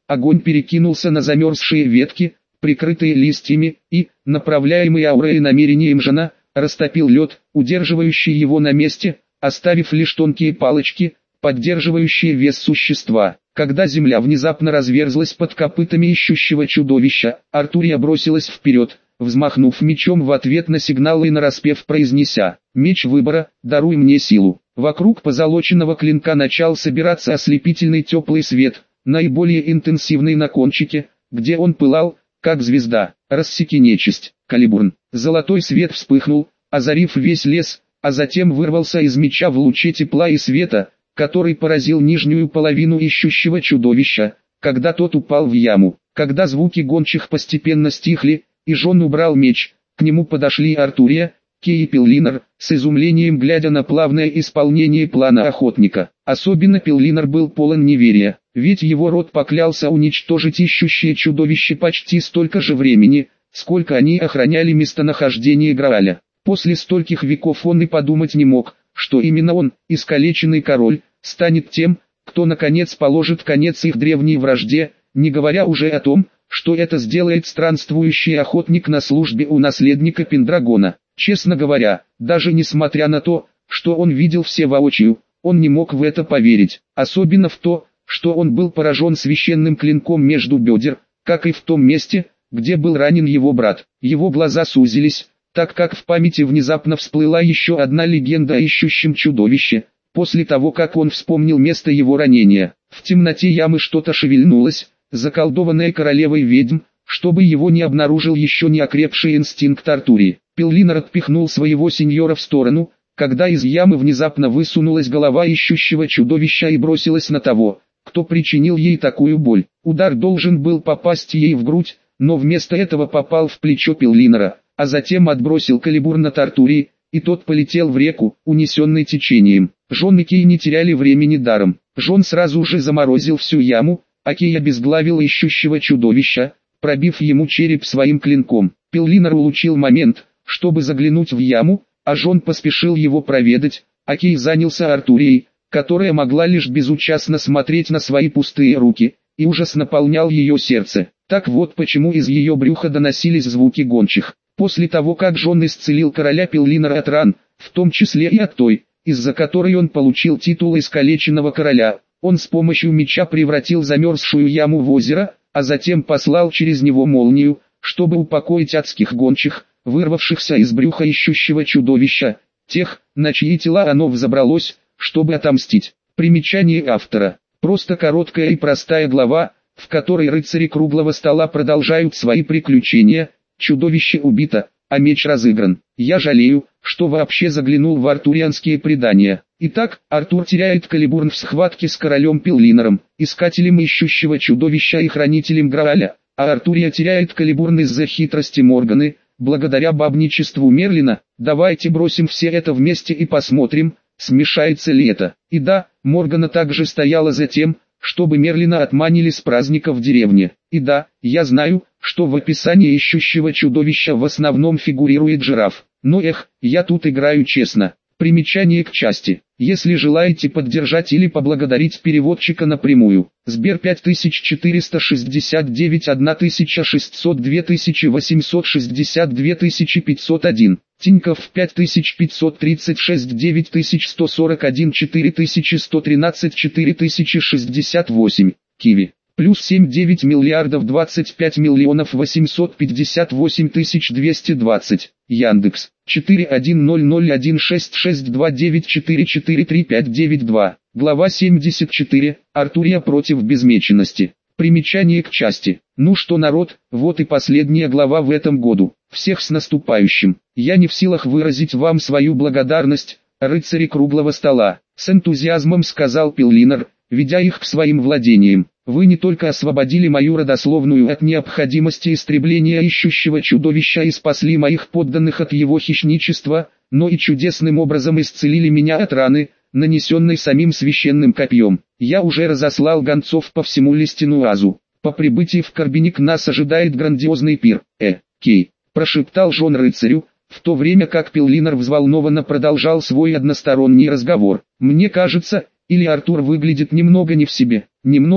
огонь перекинулся на замерзшие ветки, прикрытые листьями, и, направляемый аурой намерением жена, растопил лед, удерживающий его на месте, оставив лишь тонкие палочки, поддерживающие вес существа. Когда земля внезапно разверзлась под копытами ищущего чудовища, Артурия бросилась вперед, взмахнув мечом в ответ на сигнал и нараспев произнеся: «Меч выбора, даруй мне силу». Вокруг позолоченного клинка начал собираться ослепительный теплый свет, наиболее интенсивный на кончике, где он пылал, как звезда. «Рассеки нечисть, Калибурн». Золотой свет вспыхнул, озарив весь лес, а затем вырвался из меча в луче тепла и света, который поразил нижнюю половину ищущего чудовища, когда тот упал в яму. Когда звуки гончих постепенно стихли, и Жон убрал меч, к нему подошли Артурия, Кей и Пеллинар, с изумлением глядя на плавное исполнение плана охотника. Особенно Пеллинар был полон неверия, ведь его род поклялся уничтожить ищущее чудовище почти столько же времени, сколько они охраняли местонахождение Грааля. После стольких веков он и подумать не мог, что именно он, искалеченный король, станет тем, кто наконец положит конец их древней вражде, не говоря уже о том, что это сделает странствующий охотник на службе у наследника Пендрагона. Честно говоря, даже несмотря на то, что он видел все воочию, он не мог в это поверить, особенно в то, что он был поражен священным клинком между бедер, как и в том месте, где был ранен его брат. Его глаза сузились, так как в памяти внезапно всплыла еще одна легенда о ищущем чудовище. После того, как он вспомнил место его ранения, в темноте ямы что-то шевельнулось, заколдованное королевой ведьм, чтобы его не обнаружил еще не окрепший инстинкт Артурии. Пеллинар отпихнул своего сеньора в сторону, когда из ямы внезапно высунулась голова ищущего чудовища и бросилась на того, кто причинил ей такую боль. Удар должен был попасть ей в грудь, но вместо этого попал в плечо Пеллинара, а затем отбросил Калибурн от Артурии, и тот полетел в реку, унесенный течением. Жон и Кей не теряли времени даром. Жон сразу же заморозил всю яму, а Кей обезглавил ищущего чудовища, пробив ему череп своим клинком. Пеллинар улучил момент, чтобы заглянуть в яму, а Жон поспешил его проведать, а Кей занялся Артурией, которая могла лишь безучастно смотреть на свои пустые руки, и ужас наполнял ее сердце. Так вот почему из ее брюха доносились звуки гончих. После того, как Жон исцелил короля Пеллинара от ран, в том числе и от той, из-за которой он получил титул искалеченного короля, он с помощью меча превратил замерзшую яму в озеро, а затем послал через него молнию, чтобы упокоить адских гончих, вырвавшихся из брюха ищущего чудовища, тех, на чьи тела оно взобралось, чтобы отомстить. Примечание автора. Просто короткая и простая глава, в которой рыцари круглого стола продолжают свои приключения. Чудовище убито, а меч разыгран. Я жалею, что вообще заглянул в артурианские предания. Итак, Артур теряет Калибурн в схватке с королем Пеллинаром, искателем ищущего чудовища и хранителем Грааля, а Артурия теряет Калибурн из-за хитрости Морганы, благодаря бабничеству Мерлина. Давайте бросим все это вместе и посмотрим, смешается ли это. И да, Моргана также стояла за тем, чтобы Мерлина отманили с праздника в деревне. И да, я знаю, что в описании ищущего чудовища в основном фигурирует жираф. Но эх, я тут играю честно. Примечание к части. Если желаете поддержать или поблагодарить переводчика напрямую. Сбер пять тысяч четыреста шестьдесят девять тысяча шестьсот два тысячи восемьсот шестьдесят два тысячи пятьсот один. Тинькофф пять тысяч пятьсот тридцать шесть девять тысяч сто сорок один четыре тысячи сто тринадцать четыре тысячи шестьдесят восемь. Киви. Плюс семь девять миллиардов двадцать пять миллионов восемьсот пятьдесят восемь тысяч двести двадцать. Яндекс. четыре один ноль ноль один шесть шесть два девять четыре четыре три пять девять два. Глава семьдесят четыре. Артурия против безмеченности. Примечание к части. Ну что, народ, вот и последняя глава в этом году. Всех с наступающим. Я не в силах выразить вам свою благодарность, рыцари круглого стола. С энтузиазмом сказал Пеллинар, ведя их к своим владениям. Вы не только освободили мою родословную от необходимости истребления ищущего чудовища и спасли моих подданных от его хищничества, но и чудесным образом исцелили меня от раны, нанесенной самим священным копьем. Я уже разослал гонцов по всему Листенуазу. По прибытии в Карбиник нас ожидает грандиозный пир. Э, Кей, прошептал Жон рыцарю, в то время как Пеллинар взволнованно продолжал свой односторонний разговор. Мне кажется, или Артур выглядит немного не в себе. Немного?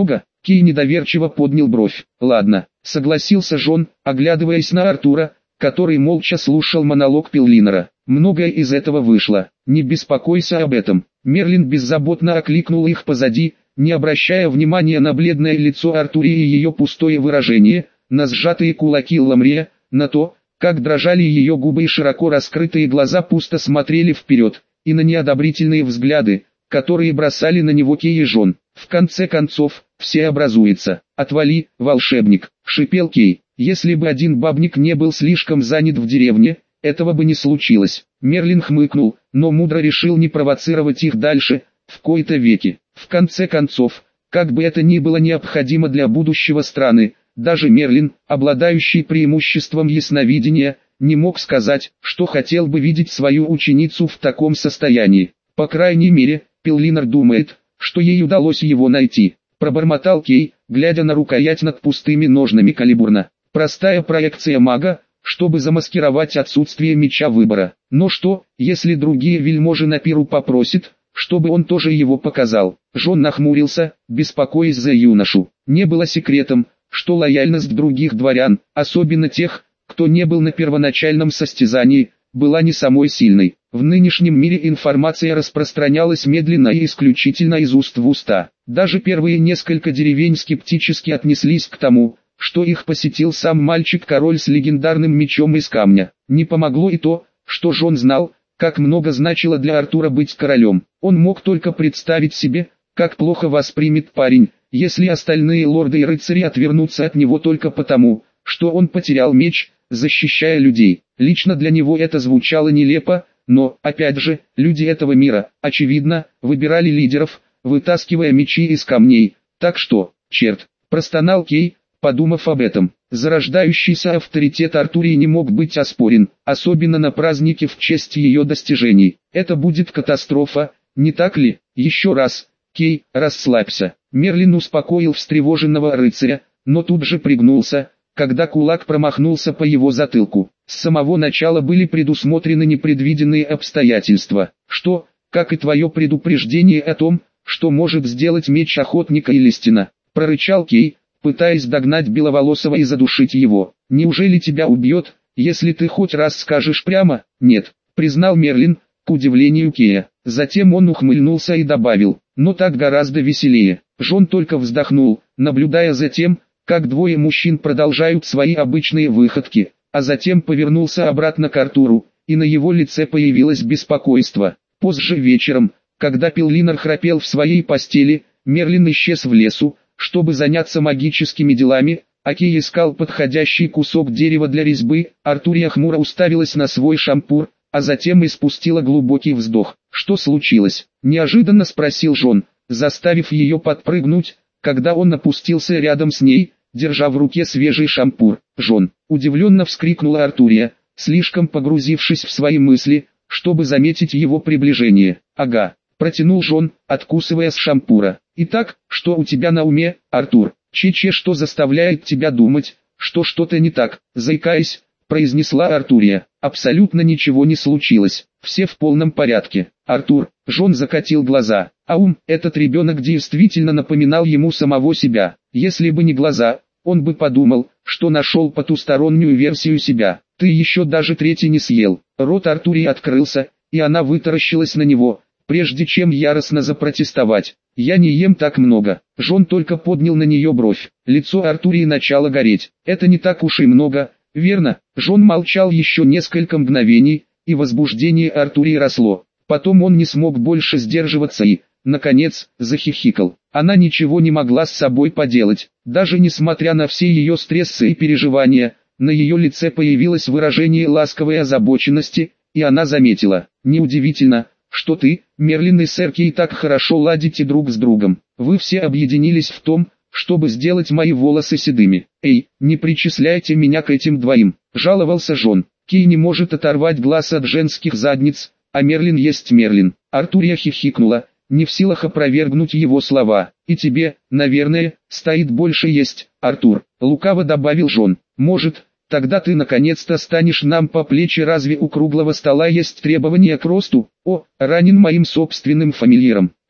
Кей недоверчиво поднял бровь. «Ладно», — согласился Джон, оглядываясь на Артура, который молча слушал монолог Пеллинера. «Многое из этого вышло. Не беспокойся об этом». Мерлин беззаботно окликнул их позади, не обращая внимания на бледное лицо Артури и ее пустое выражение, на сжатые кулаки Ламрия, на то, как дрожали ее губы и широко раскрытые глаза пусто смотрели вперед, и на неодобрительные взгляды, которые бросали на него Кей и Джон. «В конце концов, все образуется. Отвали, волшебник», — шипел Кей. «Если бы один бабник не был слишком занят в деревне, этого бы не случилось». Мерлин хмыкнул, но мудро решил не провоцировать их дальше, в кои-то веки. В конце концов, как бы это ни было необходимо для будущего страны, даже Мерлин, обладающий преимуществом ясновидения, не мог сказать, что хотел бы видеть свою ученицу в таком состоянии. По крайней мере, Пеллинер думает, что ей удалось его найти. Пробормотал Кей, глядя на рукоять над пустыми ножнами калибурна. Простая проекция мага, чтобы замаскировать отсутствие меча выбора. Но что, если другие вельможи на пиру попросят, чтобы он тоже его показал? Джон нахмурился, беспокоясь за юношу. Не было секретом, что лояльность других дворян, особенно тех, кто не был на первоначальном состязании, была не самой сильной. В нынешнем мире информация распространялась медленно и исключительно из уст в уста. Даже первые несколько деревень скептически отнеслись к тому, что их посетил сам мальчик-король с легендарным мечом из камня. Не помогло и то, что Джон знал, как много значило для Артура быть королем. Он мог только представить себе, как плохо воспримет парень, если остальные лорды и рыцари отвернутся от него только потому, что он потерял меч, защищая людей. Лично для него это звучало нелепо, но, опять же, люди этого мира, очевидно, выбирали лидеров, вытаскивая мечи из камней. Так что, черт, простонал Кей, подумав об этом. Зарождающийся авторитет Артурии не мог быть оспорен, особенно на празднике в честь ее достижений. Это будет катастрофа, не так ли? Еще раз, Кей, расслабься. Мерлин успокоил встревоженного рыцаря, но тут же пригнулся, когда кулак промахнулся по его затылку. С самого начала были предусмотрены непредвиденные обстоятельства, что, как и твое предупреждение о том, что может сделать меч охотника и Листина, прорычал Кей, пытаясь догнать Беловолосого и задушить его. «Неужели тебя убьет, если ты хоть раз скажешь прямо?» «Нет», признал Мерлин, к удивлению Кея. Затем он ухмыльнулся и добавил, «но так гораздо веселее». Джон только вздохнул, наблюдая за тем, как двое мужчин продолжают свои обычные выходки, а затем повернулся обратно к Артуру, и на его лице появилось беспокойство. Позже вечером, когда Пеллинер храпел в своей постели, Мерлин исчез в лесу, чтобы заняться магическими делами, а Кей искал подходящий кусок дерева для резьбы. Артурия хмуро уставилась на свой шампур, а затем испустила глубокий вздох. «Что случилось?» – неожиданно спросил Джон, заставив ее подпрыгнуть, когда он опустился рядом с ней, держа в руке свежий шампур. «Джон!» – удивленно вскрикнула Артурия, слишком погрузившись в свои мысли, чтобы заметить его приближение. «Ага», – протянул Джон, откусывая с шампура. «Итак, что у тебя на уме, Артур? Че-че, что заставляет тебя думать, что что-то не так?» Заикаясь, произнесла Артурия. «Абсолютно ничего не случилось, все в полном порядке». «Артур», Джон закатил глаза. Аум, этот ребенок действительно напоминал ему самого себя. Если бы не глаза, он бы подумал, что нашел потустороннюю версию себя. «Ты еще даже третий не съел». Рот Артурии открылся, и она вытаращилась на него, прежде чем яростно запротестовать. «Я не ем так много». Джон только поднял на нее бровь. Лицо Артурии начало гореть. «Это не так уж и много, верно?» Джон молчал еще несколько мгновений, и возбуждение Артурии росло. Потом он не смог больше сдерживаться и, наконец, захихикал. Она ничего не могла с собой поделать. Даже несмотря на все ее стрессы и переживания, на ее лице появилось выражение ласковой озабоченности, и она заметила: «Неудивительно, что ты, Мерлин и сэр Кей так хорошо ладите друг с другом. Вы все объединились в том, чтобы сделать мои волосы седыми. Эй, не причисляйте меня к этим двоим», — жаловался Джон. «Кей не может оторвать глаз от женских задниц, а Мерлин есть Мерлин». Артурия хихикнула, не в силах опровергнуть его слова. «И тебе, наверное, стоит больше есть, Артур», — лукаво добавил Джон. «Может, тогда ты наконец-то станешь нам по плечи? Разве у круглого стола есть требования к росту?» «О, ранен моим собственным фамильяром»,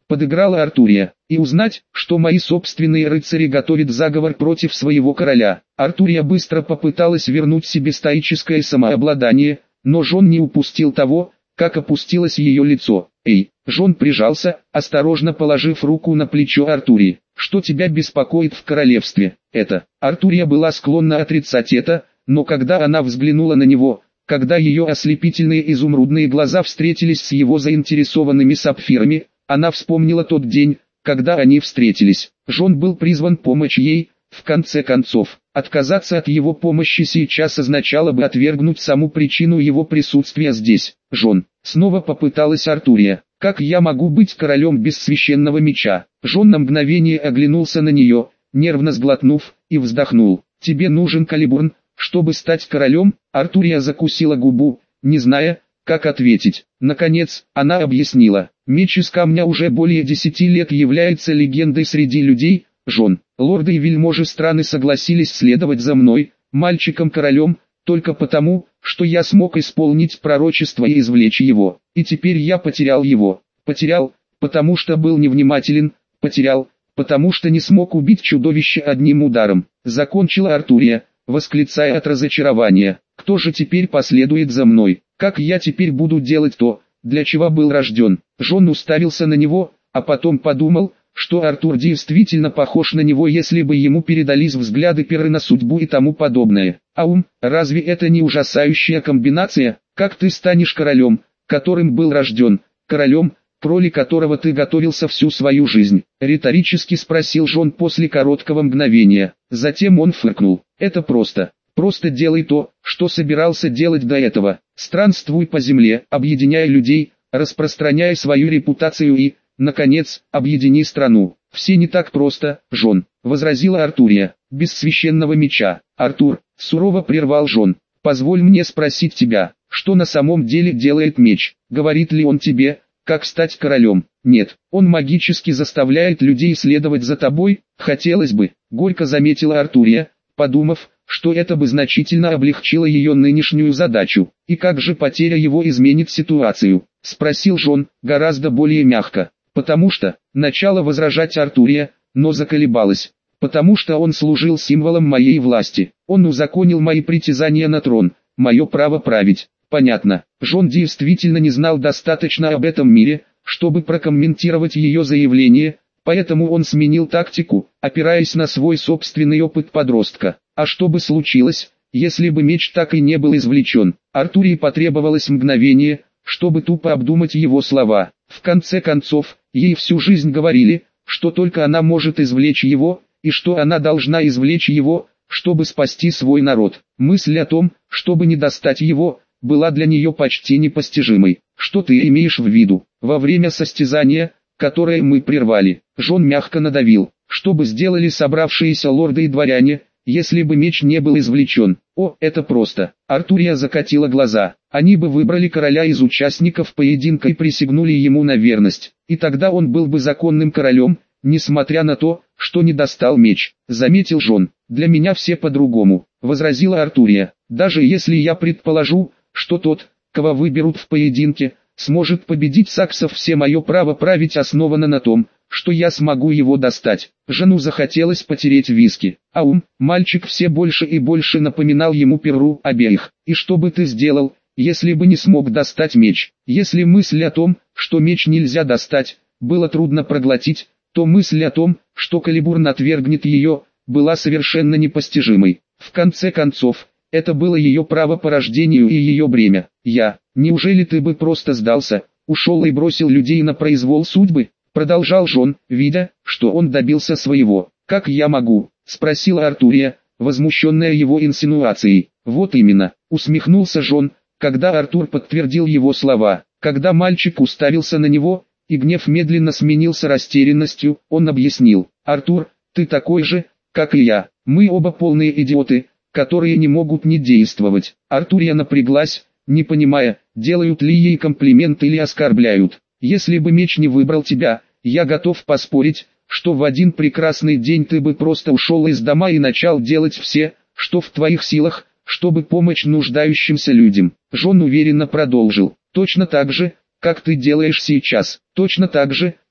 подыграла Артурия, и узнать, что мои собственные рыцари готовят заговор против своего короля. Артурия быстро попыталась вернуть себе стоическое самообладание, но Жон не упустил того, как опустилось ее лицо. «Эй!» Жон прижался, осторожно положив руку на плечо Артурии. «Что тебя беспокоит в королевстве?» «Это». Артурия была склонна отрицать это, но когда она взглянула на него, когда ее ослепительные изумрудные глаза встретились с его заинтересованными сапфирами, она вспомнила тот день, когда они встретились. Жон был призван помочь ей, в конце концов. Отказаться от его помощи сейчас означало бы отвергнуть саму причину его присутствия здесь. «Жон», снова попыталась Артурия, — «как я могу быть королем без священного меча?» Жон на мгновение оглянулся на нее, нервно сглотнув, и вздохнул. «Тебе нужен Калибурн, чтобы стать королем?» Артурия закусила губу, не зная, как ответить. Наконец, она объяснила. «Меч из камня уже более десяти лет является легендой среди людей, Жон. Лорды и вельможи страны согласились следовать за мной, мальчиком-королем, только потому, что я смог исполнить пророчество и извлечь его. И теперь я потерял его. Потерял, потому что был невнимателен, потерял, потому что не смог убить чудовище одним ударом». Закончила Артурия, восклицая от разочарования. «Кто же теперь последует за мной? Как я теперь буду делать то, для чего был рожден?» Жон уставился на него, а потом подумал, что Артур действительно похож на него, если бы ему передались взгляды Перы на судьбу и тому подобное. «Аум, разве это не ужасающая комбинация? Как ты станешь королем, которым был рожден, королем, к роли которого ты готовился всю свою жизнь?» Риторически спросил Жон после короткого мгновения. Затем он фыркнул. «Это просто. Просто делай то, что собирался делать до этого. Странствуй по земле, объединяй людей, распространяй свою репутацию и, наконец, объедини страну». «Все не так просто, Жон», — возразила Артурия. «Без священного меча». «Артур», — сурово прервал Жон, — «позволь мне спросить тебя, что на самом деле делает меч? Говорит ли он тебе, как стать королем?» «Нет, он магически заставляет людей следовать за тобой, хотелось бы», — горько заметила Артурия, подумав, что это бы значительно облегчило ее нынешнюю задачу. «И как же потеря его изменит ситуацию?» — спросил Жон, гораздо более мягко. «Потому что», — начала возражать Артурия, но заколебалась. «Потому что он служил символом моей власти. Он узаконил мои притязания на трон, мое право править». «Понятно». Жон действительно не знал достаточно об этом мире, чтобы прокомментировать ее заявление, поэтому он сменил тактику, опираясь на свой собственный опыт подростка. А что бы случилось, если бы меч так и не был извлечен? Артурии потребовалось мгновение, чтобы тупо обдумать его слова. В конце концов, ей всю жизнь говорили, что только она может извлечь его, и что она должна извлечь его, чтобы спасти свой народ. Мысль о том, чтобы не достать его, была для нее почти непостижимой. «Что ты имеешь в виду?» «Во время состязания, которое мы прервали», Жон мягко надавил, «что бы сделали собравшиеся лорды и дворяне, если бы меч не был извлечен?» «О, это просто». Артурия закатила глаза. «Они бы выбрали короля из участников поединка и присягнули ему на верность, и тогда он был бы законным королем, несмотря на то, что не достал меч», — заметил Жон. «Для меня все по-другому», — возразила Артурия. «Даже если я предположу, что тот, кого выберут в поединке, сможет победить саксов, все мое право править основано на том, что я смогу его достать». Жену захотелось потереть виски. Аум, мальчик все больше и больше напоминал ему Перу обеих. «И что бы ты сделал, если бы не смог достать меч?» Если мысль о том, что меч нельзя достать, было трудно проглотить, то мысль о том, что Калибурн отвергнет ее, была совершенно непостижимой. В конце концов, это было ее право по рождению и ее бремя. «Я, неужели ты бы просто сдался, ушел и бросил людей на произвол судьбы?» Продолжал Жон, видя, что он добился своего. «Как я могу?» — спросила Артурия, возмущенная его инсинуацией. «Вот именно», — усмехнулся Жон, когда Артур подтвердил его слова. Когда мальчик уставился на него, и гнев медленно сменился растерянностью, он объяснил: «Артур, ты такой же, как и я. Мы оба полные идиоты, которые не могут не действовать». Артурия напряглась, не понимая, делают ли ей комплимент или оскорбляют. «Если бы меч не выбрал тебя, я готов поспорить, что в один прекрасный день ты бы просто ушел из дома и начал делать все, что в твоих силах, чтобы помочь нуждающимся людям». Жон уверенно продолжил: «Точно так же, как ты делаешь сейчас, точно так же,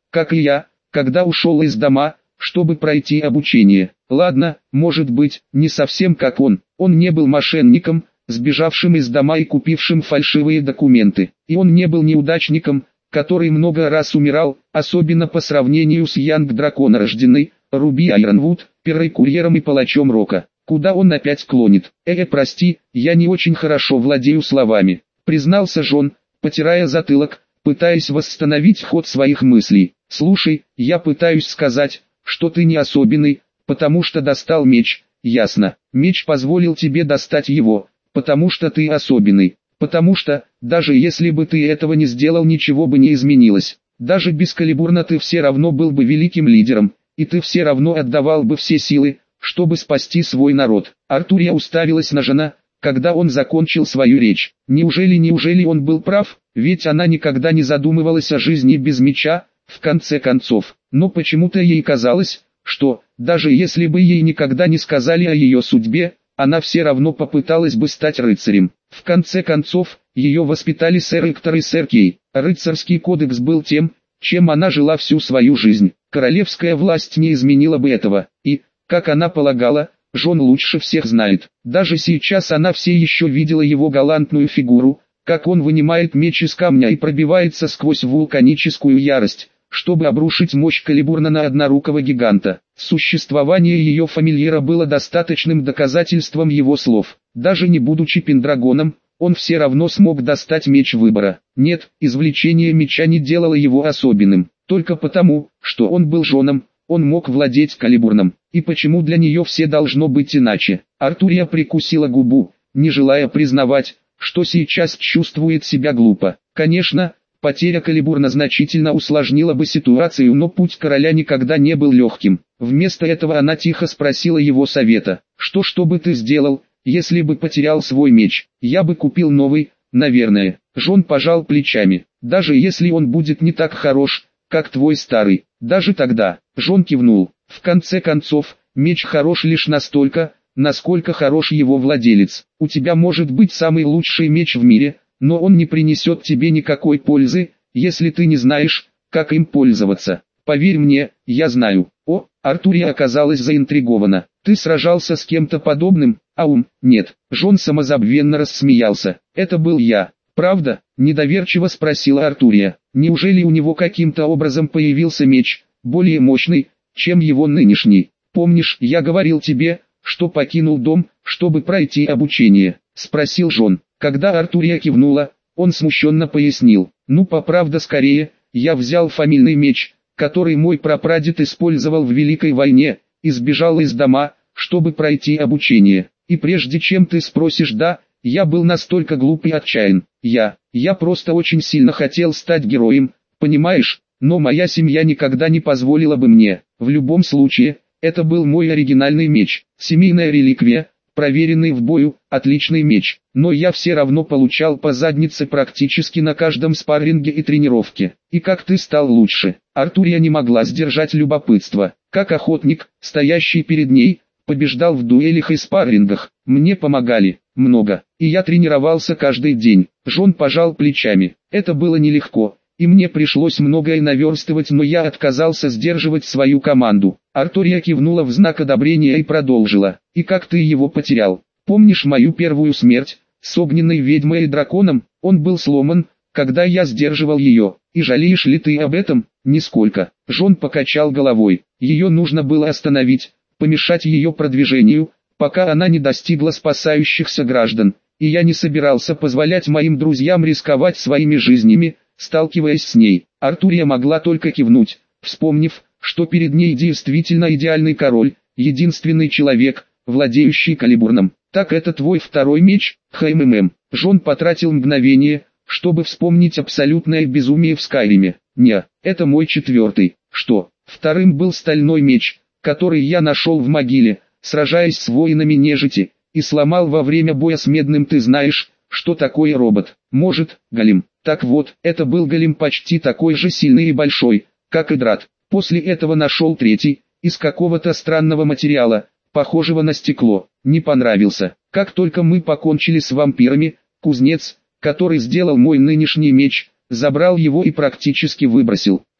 как и я, когда ушел из дома, чтобы пройти обучение. Ладно, может быть, не совсем как он. Он не был мошенником, сбежавшим из дома и купившим фальшивые документы. И он не был неудачником, который много раз умирал, особенно по сравнению с Янг Драконорожденной, Руби Айронвуд, первой курьером и палачом Рока. Куда он опять клонит? Э, прости, я не очень хорошо владею словами, признался Джон, потирая затылок, пытаясь восстановить ход своих мыслей. Слушай, я пытаюсь сказать, что ты не особенный, потому что достал меч, ясно. Меч позволил тебе достать его, потому что ты особенный. Потому что, даже если бы ты этого не сделал, ничего бы не изменилось. Даже без Калибурна ты все равно был бы великим лидером, и ты все равно отдавал бы все силы, чтобы спасти свой народ. Артурия уставилась на Жона, когда он закончил свою речь. Неужели, неужели он был прав? Ведь она никогда не задумывалась о жизни без меча, в конце концов. Но почему-то ей казалось, что, даже если бы ей никогда не сказали о ее судьбе, она все равно попыталась бы стать рыцарем. В конце концов, ее воспитали сэр Эктор и сэр Кей. Рыцарский кодекс был тем, чем она жила всю свою жизнь. Королевская власть не изменила бы этого. И, как она полагала, Джон лучше всех знает. Даже сейчас она все еще видела его галантную фигуру, как он вынимает меч из камня и пробивается сквозь вулканическую ярость, чтобы обрушить мощь Калибурна на однорукого гиганта. Существование ее фамильяра было достаточным доказательством его слов. Даже не будучи пендрагоном, он все равно смог достать меч выбора. Нет, извлечение меча не делало его особенным. Только потому, что он был Джоном, он мог владеть Калибурном. И почему для нее все должно быть иначе? Артурия прикусила губу, не желая признавать, что сейчас чувствует себя глупо. Конечно, потеря Калибурна значительно усложнила бы ситуацию, но путь короля никогда не был легким. Вместо этого она тихо спросила его совета. «Что, что бы ты сделал, если бы потерял свой меч?» «Я бы купил новый, наверное». Джон пожал плечами. «Даже если он будет не так хорош, как твой старый, даже тогда». Джон кивнул. «В конце концов, меч хорош лишь настолько, насколько хорош его владелец. У тебя может быть самый лучший меч в мире, но он не принесет тебе никакой пользы, если ты не знаешь, как им пользоваться. Поверь мне, я знаю». О, Артурия оказалась заинтригована. «Ты сражался с кем-то подобным?» «Аум, нет». Джон самозабвенно рассмеялся. «Это был я». «Правда?» – недоверчиво спросила Артурия. «Неужели у него каким-то образом появился меч, более мощный, чем его нынешний? Помнишь, я говорил тебе, что покинул дом, чтобы пройти обучение?» – спросил Джон. Когда Артурия кивнула, он смущенно пояснил. «Ну, по правде скорее, я взял фамильный меч, который мой прапрадед использовал в Великой войне, и сбежал из дома, чтобы пройти обучение. И прежде чем ты спросишь, да, я был настолько глуп и отчаян. Я, я просто очень сильно хотел стать героем, понимаешь, но моя семья никогда не позволила бы мне. В любом случае, это был мой оригинальный меч, семейная реликвия, проверенный в бою, отличный меч. Но я все равно получал по заднице практически на каждом спарринге и тренировке. И как ты стал лучше?» Артурия не могла сдержать любопытство. Как охотник, стоящий перед ней, побеждал в дуэлях и спаррингах. «Мне помогали, много, и я тренировался каждый день». Джон пожал плечами. «Это было нелегко, и мне пришлось многое наверстывать, но я отказался сдерживать свою команду». Артурия кивнула в знак одобрения и продолжила. «И как ты его потерял? Помнишь мою первую смерть, с огненной ведьмой и драконом? Он был сломан, когда я сдерживал ее. И жалеешь ли ты об этом?» «Нисколько». Джон покачал головой. «Ее нужно было остановить, помешать ее продвижению, пока она не достигла спасающихся граждан. И я не собирался позволять моим друзьям рисковать своими жизнями, сталкиваясь с ней». Артурия могла только кивнуть, вспомнив, что перед ней действительно идеальный король, единственный человек, владеющий Калибурном. «Так это твой второй меч, хмм». Джон потратил мгновение, чтобы вспомнить абсолютное безумие в Скайриме. «Не, это мой четвертый». «Что?» «Вторым был стальной меч, который я нашел в могиле, сражаясь с воинами нежити, и сломал во время боя с Медным. Ты знаешь, что такое робот?» «Может, голем». «Так вот, это был голем почти такой же сильный и большой, как и Драт. После этого нашел третий, из какого-то странного материала, похожего на стекло. Не понравился. Как только мы покончили с вампирами, кузнец, который сделал мой нынешний меч, забрал его и практически выбросил.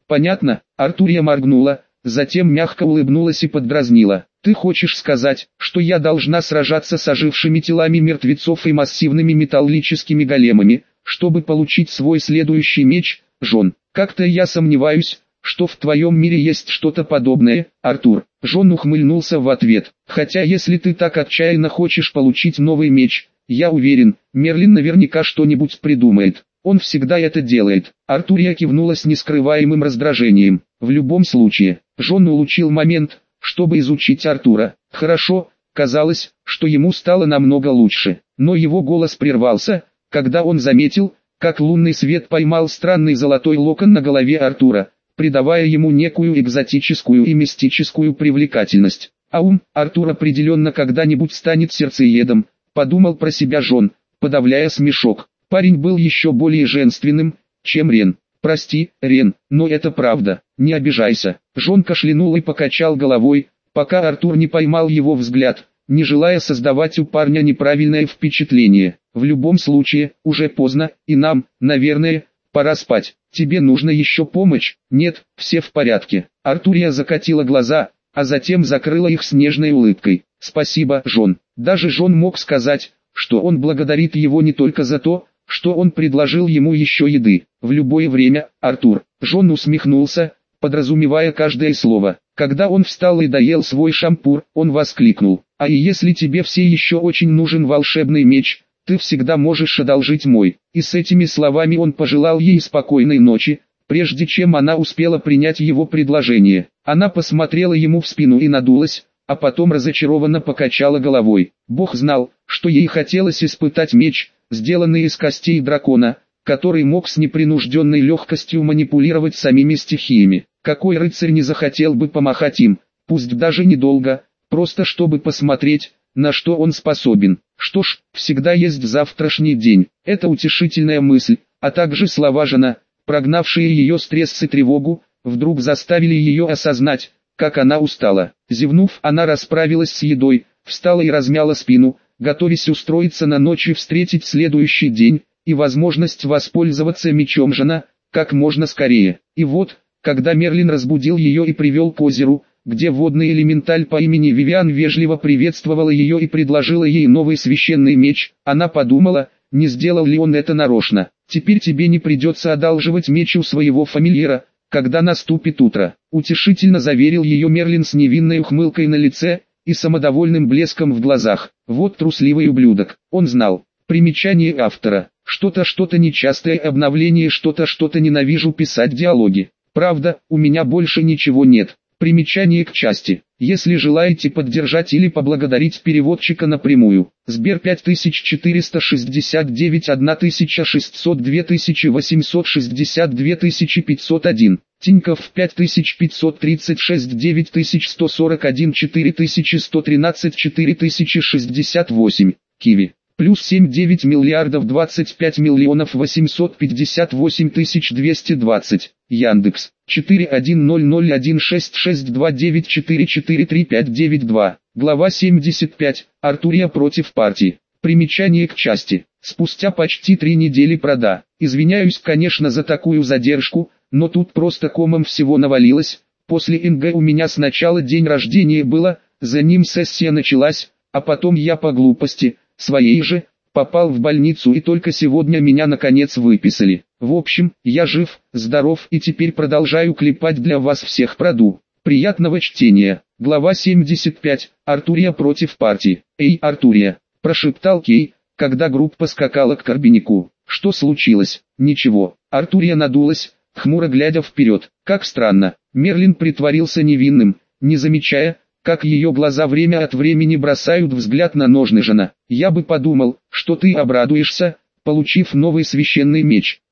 Понятно, Артурия моргнула, затем мягко улыбнулась и поддразнила. Ты хочешь сказать, что я должна сражаться с ожившими телами мертвецов и массивными металлическими големами, чтобы получить свой следующий меч, Джон? Как-то я сомневаюсь, что в твоем мире есть что-то подобное, Артур. Джон ухмыльнулся в ответ. Хотя если ты так отчаянно хочешь получить новый меч, я уверен, Мерлин наверняка что-нибудь придумает. Он всегда это делает. Артурия кивнула с нескрываемым раздражением. В любом случае, Джон улучил момент, чтобы изучить Артура. Хорошо, казалось, что ему стало намного лучше. Но его голос прервался, когда он заметил, как лунный свет поймал странный золотой локон на голове Артура, придавая ему некую экзотическую и мистическую привлекательность. А ум, Артур определенно когда-нибудь станет сердцеедом, подумал про себя Джон, подавляя смешок. Парень был еще более женственным, чем Рен. Прости, Рен, но это правда, не обижайся. Джон кашлянул и покачал головой, пока Артур не поймал его взгляд, не желая создавать у парня неправильное впечатление. В любом случае, уже поздно, и нам, наверное, пора спать. Тебе нужна еще помощь? Нет, все в порядке. Артурия закатила глаза, а затем закрыла их с нежной улыбкой. Спасибо, Джон. Даже Джон мог сказать, что он благодарит его не только за то, что он предложил ему еще еды. В любое время, Артур. Джон усмехнулся, подразумевая каждое слово. Когда он встал и доел свой шампур, он воскликнул. А и если тебе все еще очень нужен волшебный меч, ты всегда можешь одолжить мой. И с этими словами он пожелал ей спокойной ночи, прежде чем она успела принять его предложение. Она посмотрела ему в спину и надулась, а потом разочарованно покачала головой. Бог знал, что ей хотелось испытать меч, сделанный из костей дракона, который мог с непринужденной легкостью манипулировать самими стихиями. Какой рыцарь не захотел бы помахать им, пусть даже недолго, просто чтобы посмотреть, на что он способен. Что ж, всегда есть завтрашний день. Это утешительная мысль, а также слова жена, прогнавшие ее стресс и тревогу, вдруг заставили ее осознать, как она устала. Зевнув, она расправилась с едой, встала и размяла спину, готовясь устроиться на ночь и встретить следующий день, и возможность воспользоваться мечом жена, как можно скорее. И вот, когда Мерлин разбудил ее и привел к озеру, где водный элементаль по имени Вивиан вежливо приветствовала ее и предложила ей новый священный меч, она подумала, не сделал ли он это нарочно. Теперь тебе не придется одалживать меч у своего фамильяра, когда наступит утро. Утешительно заверил ее Мерлин с невинной ухмылкой на лице и самодовольным блеском в глазах. Вот трусливый ублюдок. Он знал. Примечание автора. Что-то что-то нечастое обновление, что-то что-то ненавижу писать диалоги. Правда, у меня больше ничего нет. Примечание к части. Если желаете поддержать или поблагодарить переводчика напрямую. Сбер пять тысяч четыреста шестьдесят девять тысяча шестьсот два тысячи восемьсот шестьдесят два тысячи пятьсот один. Тинькофф пять тысяч пятьсот тридцать шесть девять тысяч сто сорок один четыре тысячи сто тринадцать четыре тысячи шестьдесят восемь. Киви. Плюс семь девять миллиардов двадцать пять миллионов восемьсот пятьдесят восемь тысяч двести двадцать. Яндекс. четыре один ноль ноль один шесть шесть два девять четыре четыре три пять девять два. Глава семьдесят пять. Артурия против партии. Примечание к части. Спустя почти три недели прода. Извиняюсь, конечно, за такую задержку, но тут просто комом всего навалилось. После эн гэ у меня сначала день рождения было, за ним сессия началась, а потом я по глупости, своей же, попал в больницу и только сегодня меня наконец выписали. В общем, я жив, здоров и теперь продолжаю клепать для вас всех проду. Приятного чтения. Глава семьдесят пять. Артурия против партии. «Эй, Артурия!» – прошептал Кей, когда группа скакала к Карбинику. «Что случилось?» «Ничего». Артурия надулась, хмуро глядя вперед. Как странно. Мерлин притворился невинным, не замечая, как ее глаза время от времени бросают взгляд на ножны жена. «Я бы подумал, что ты обрадуешься, получив новый священный меч».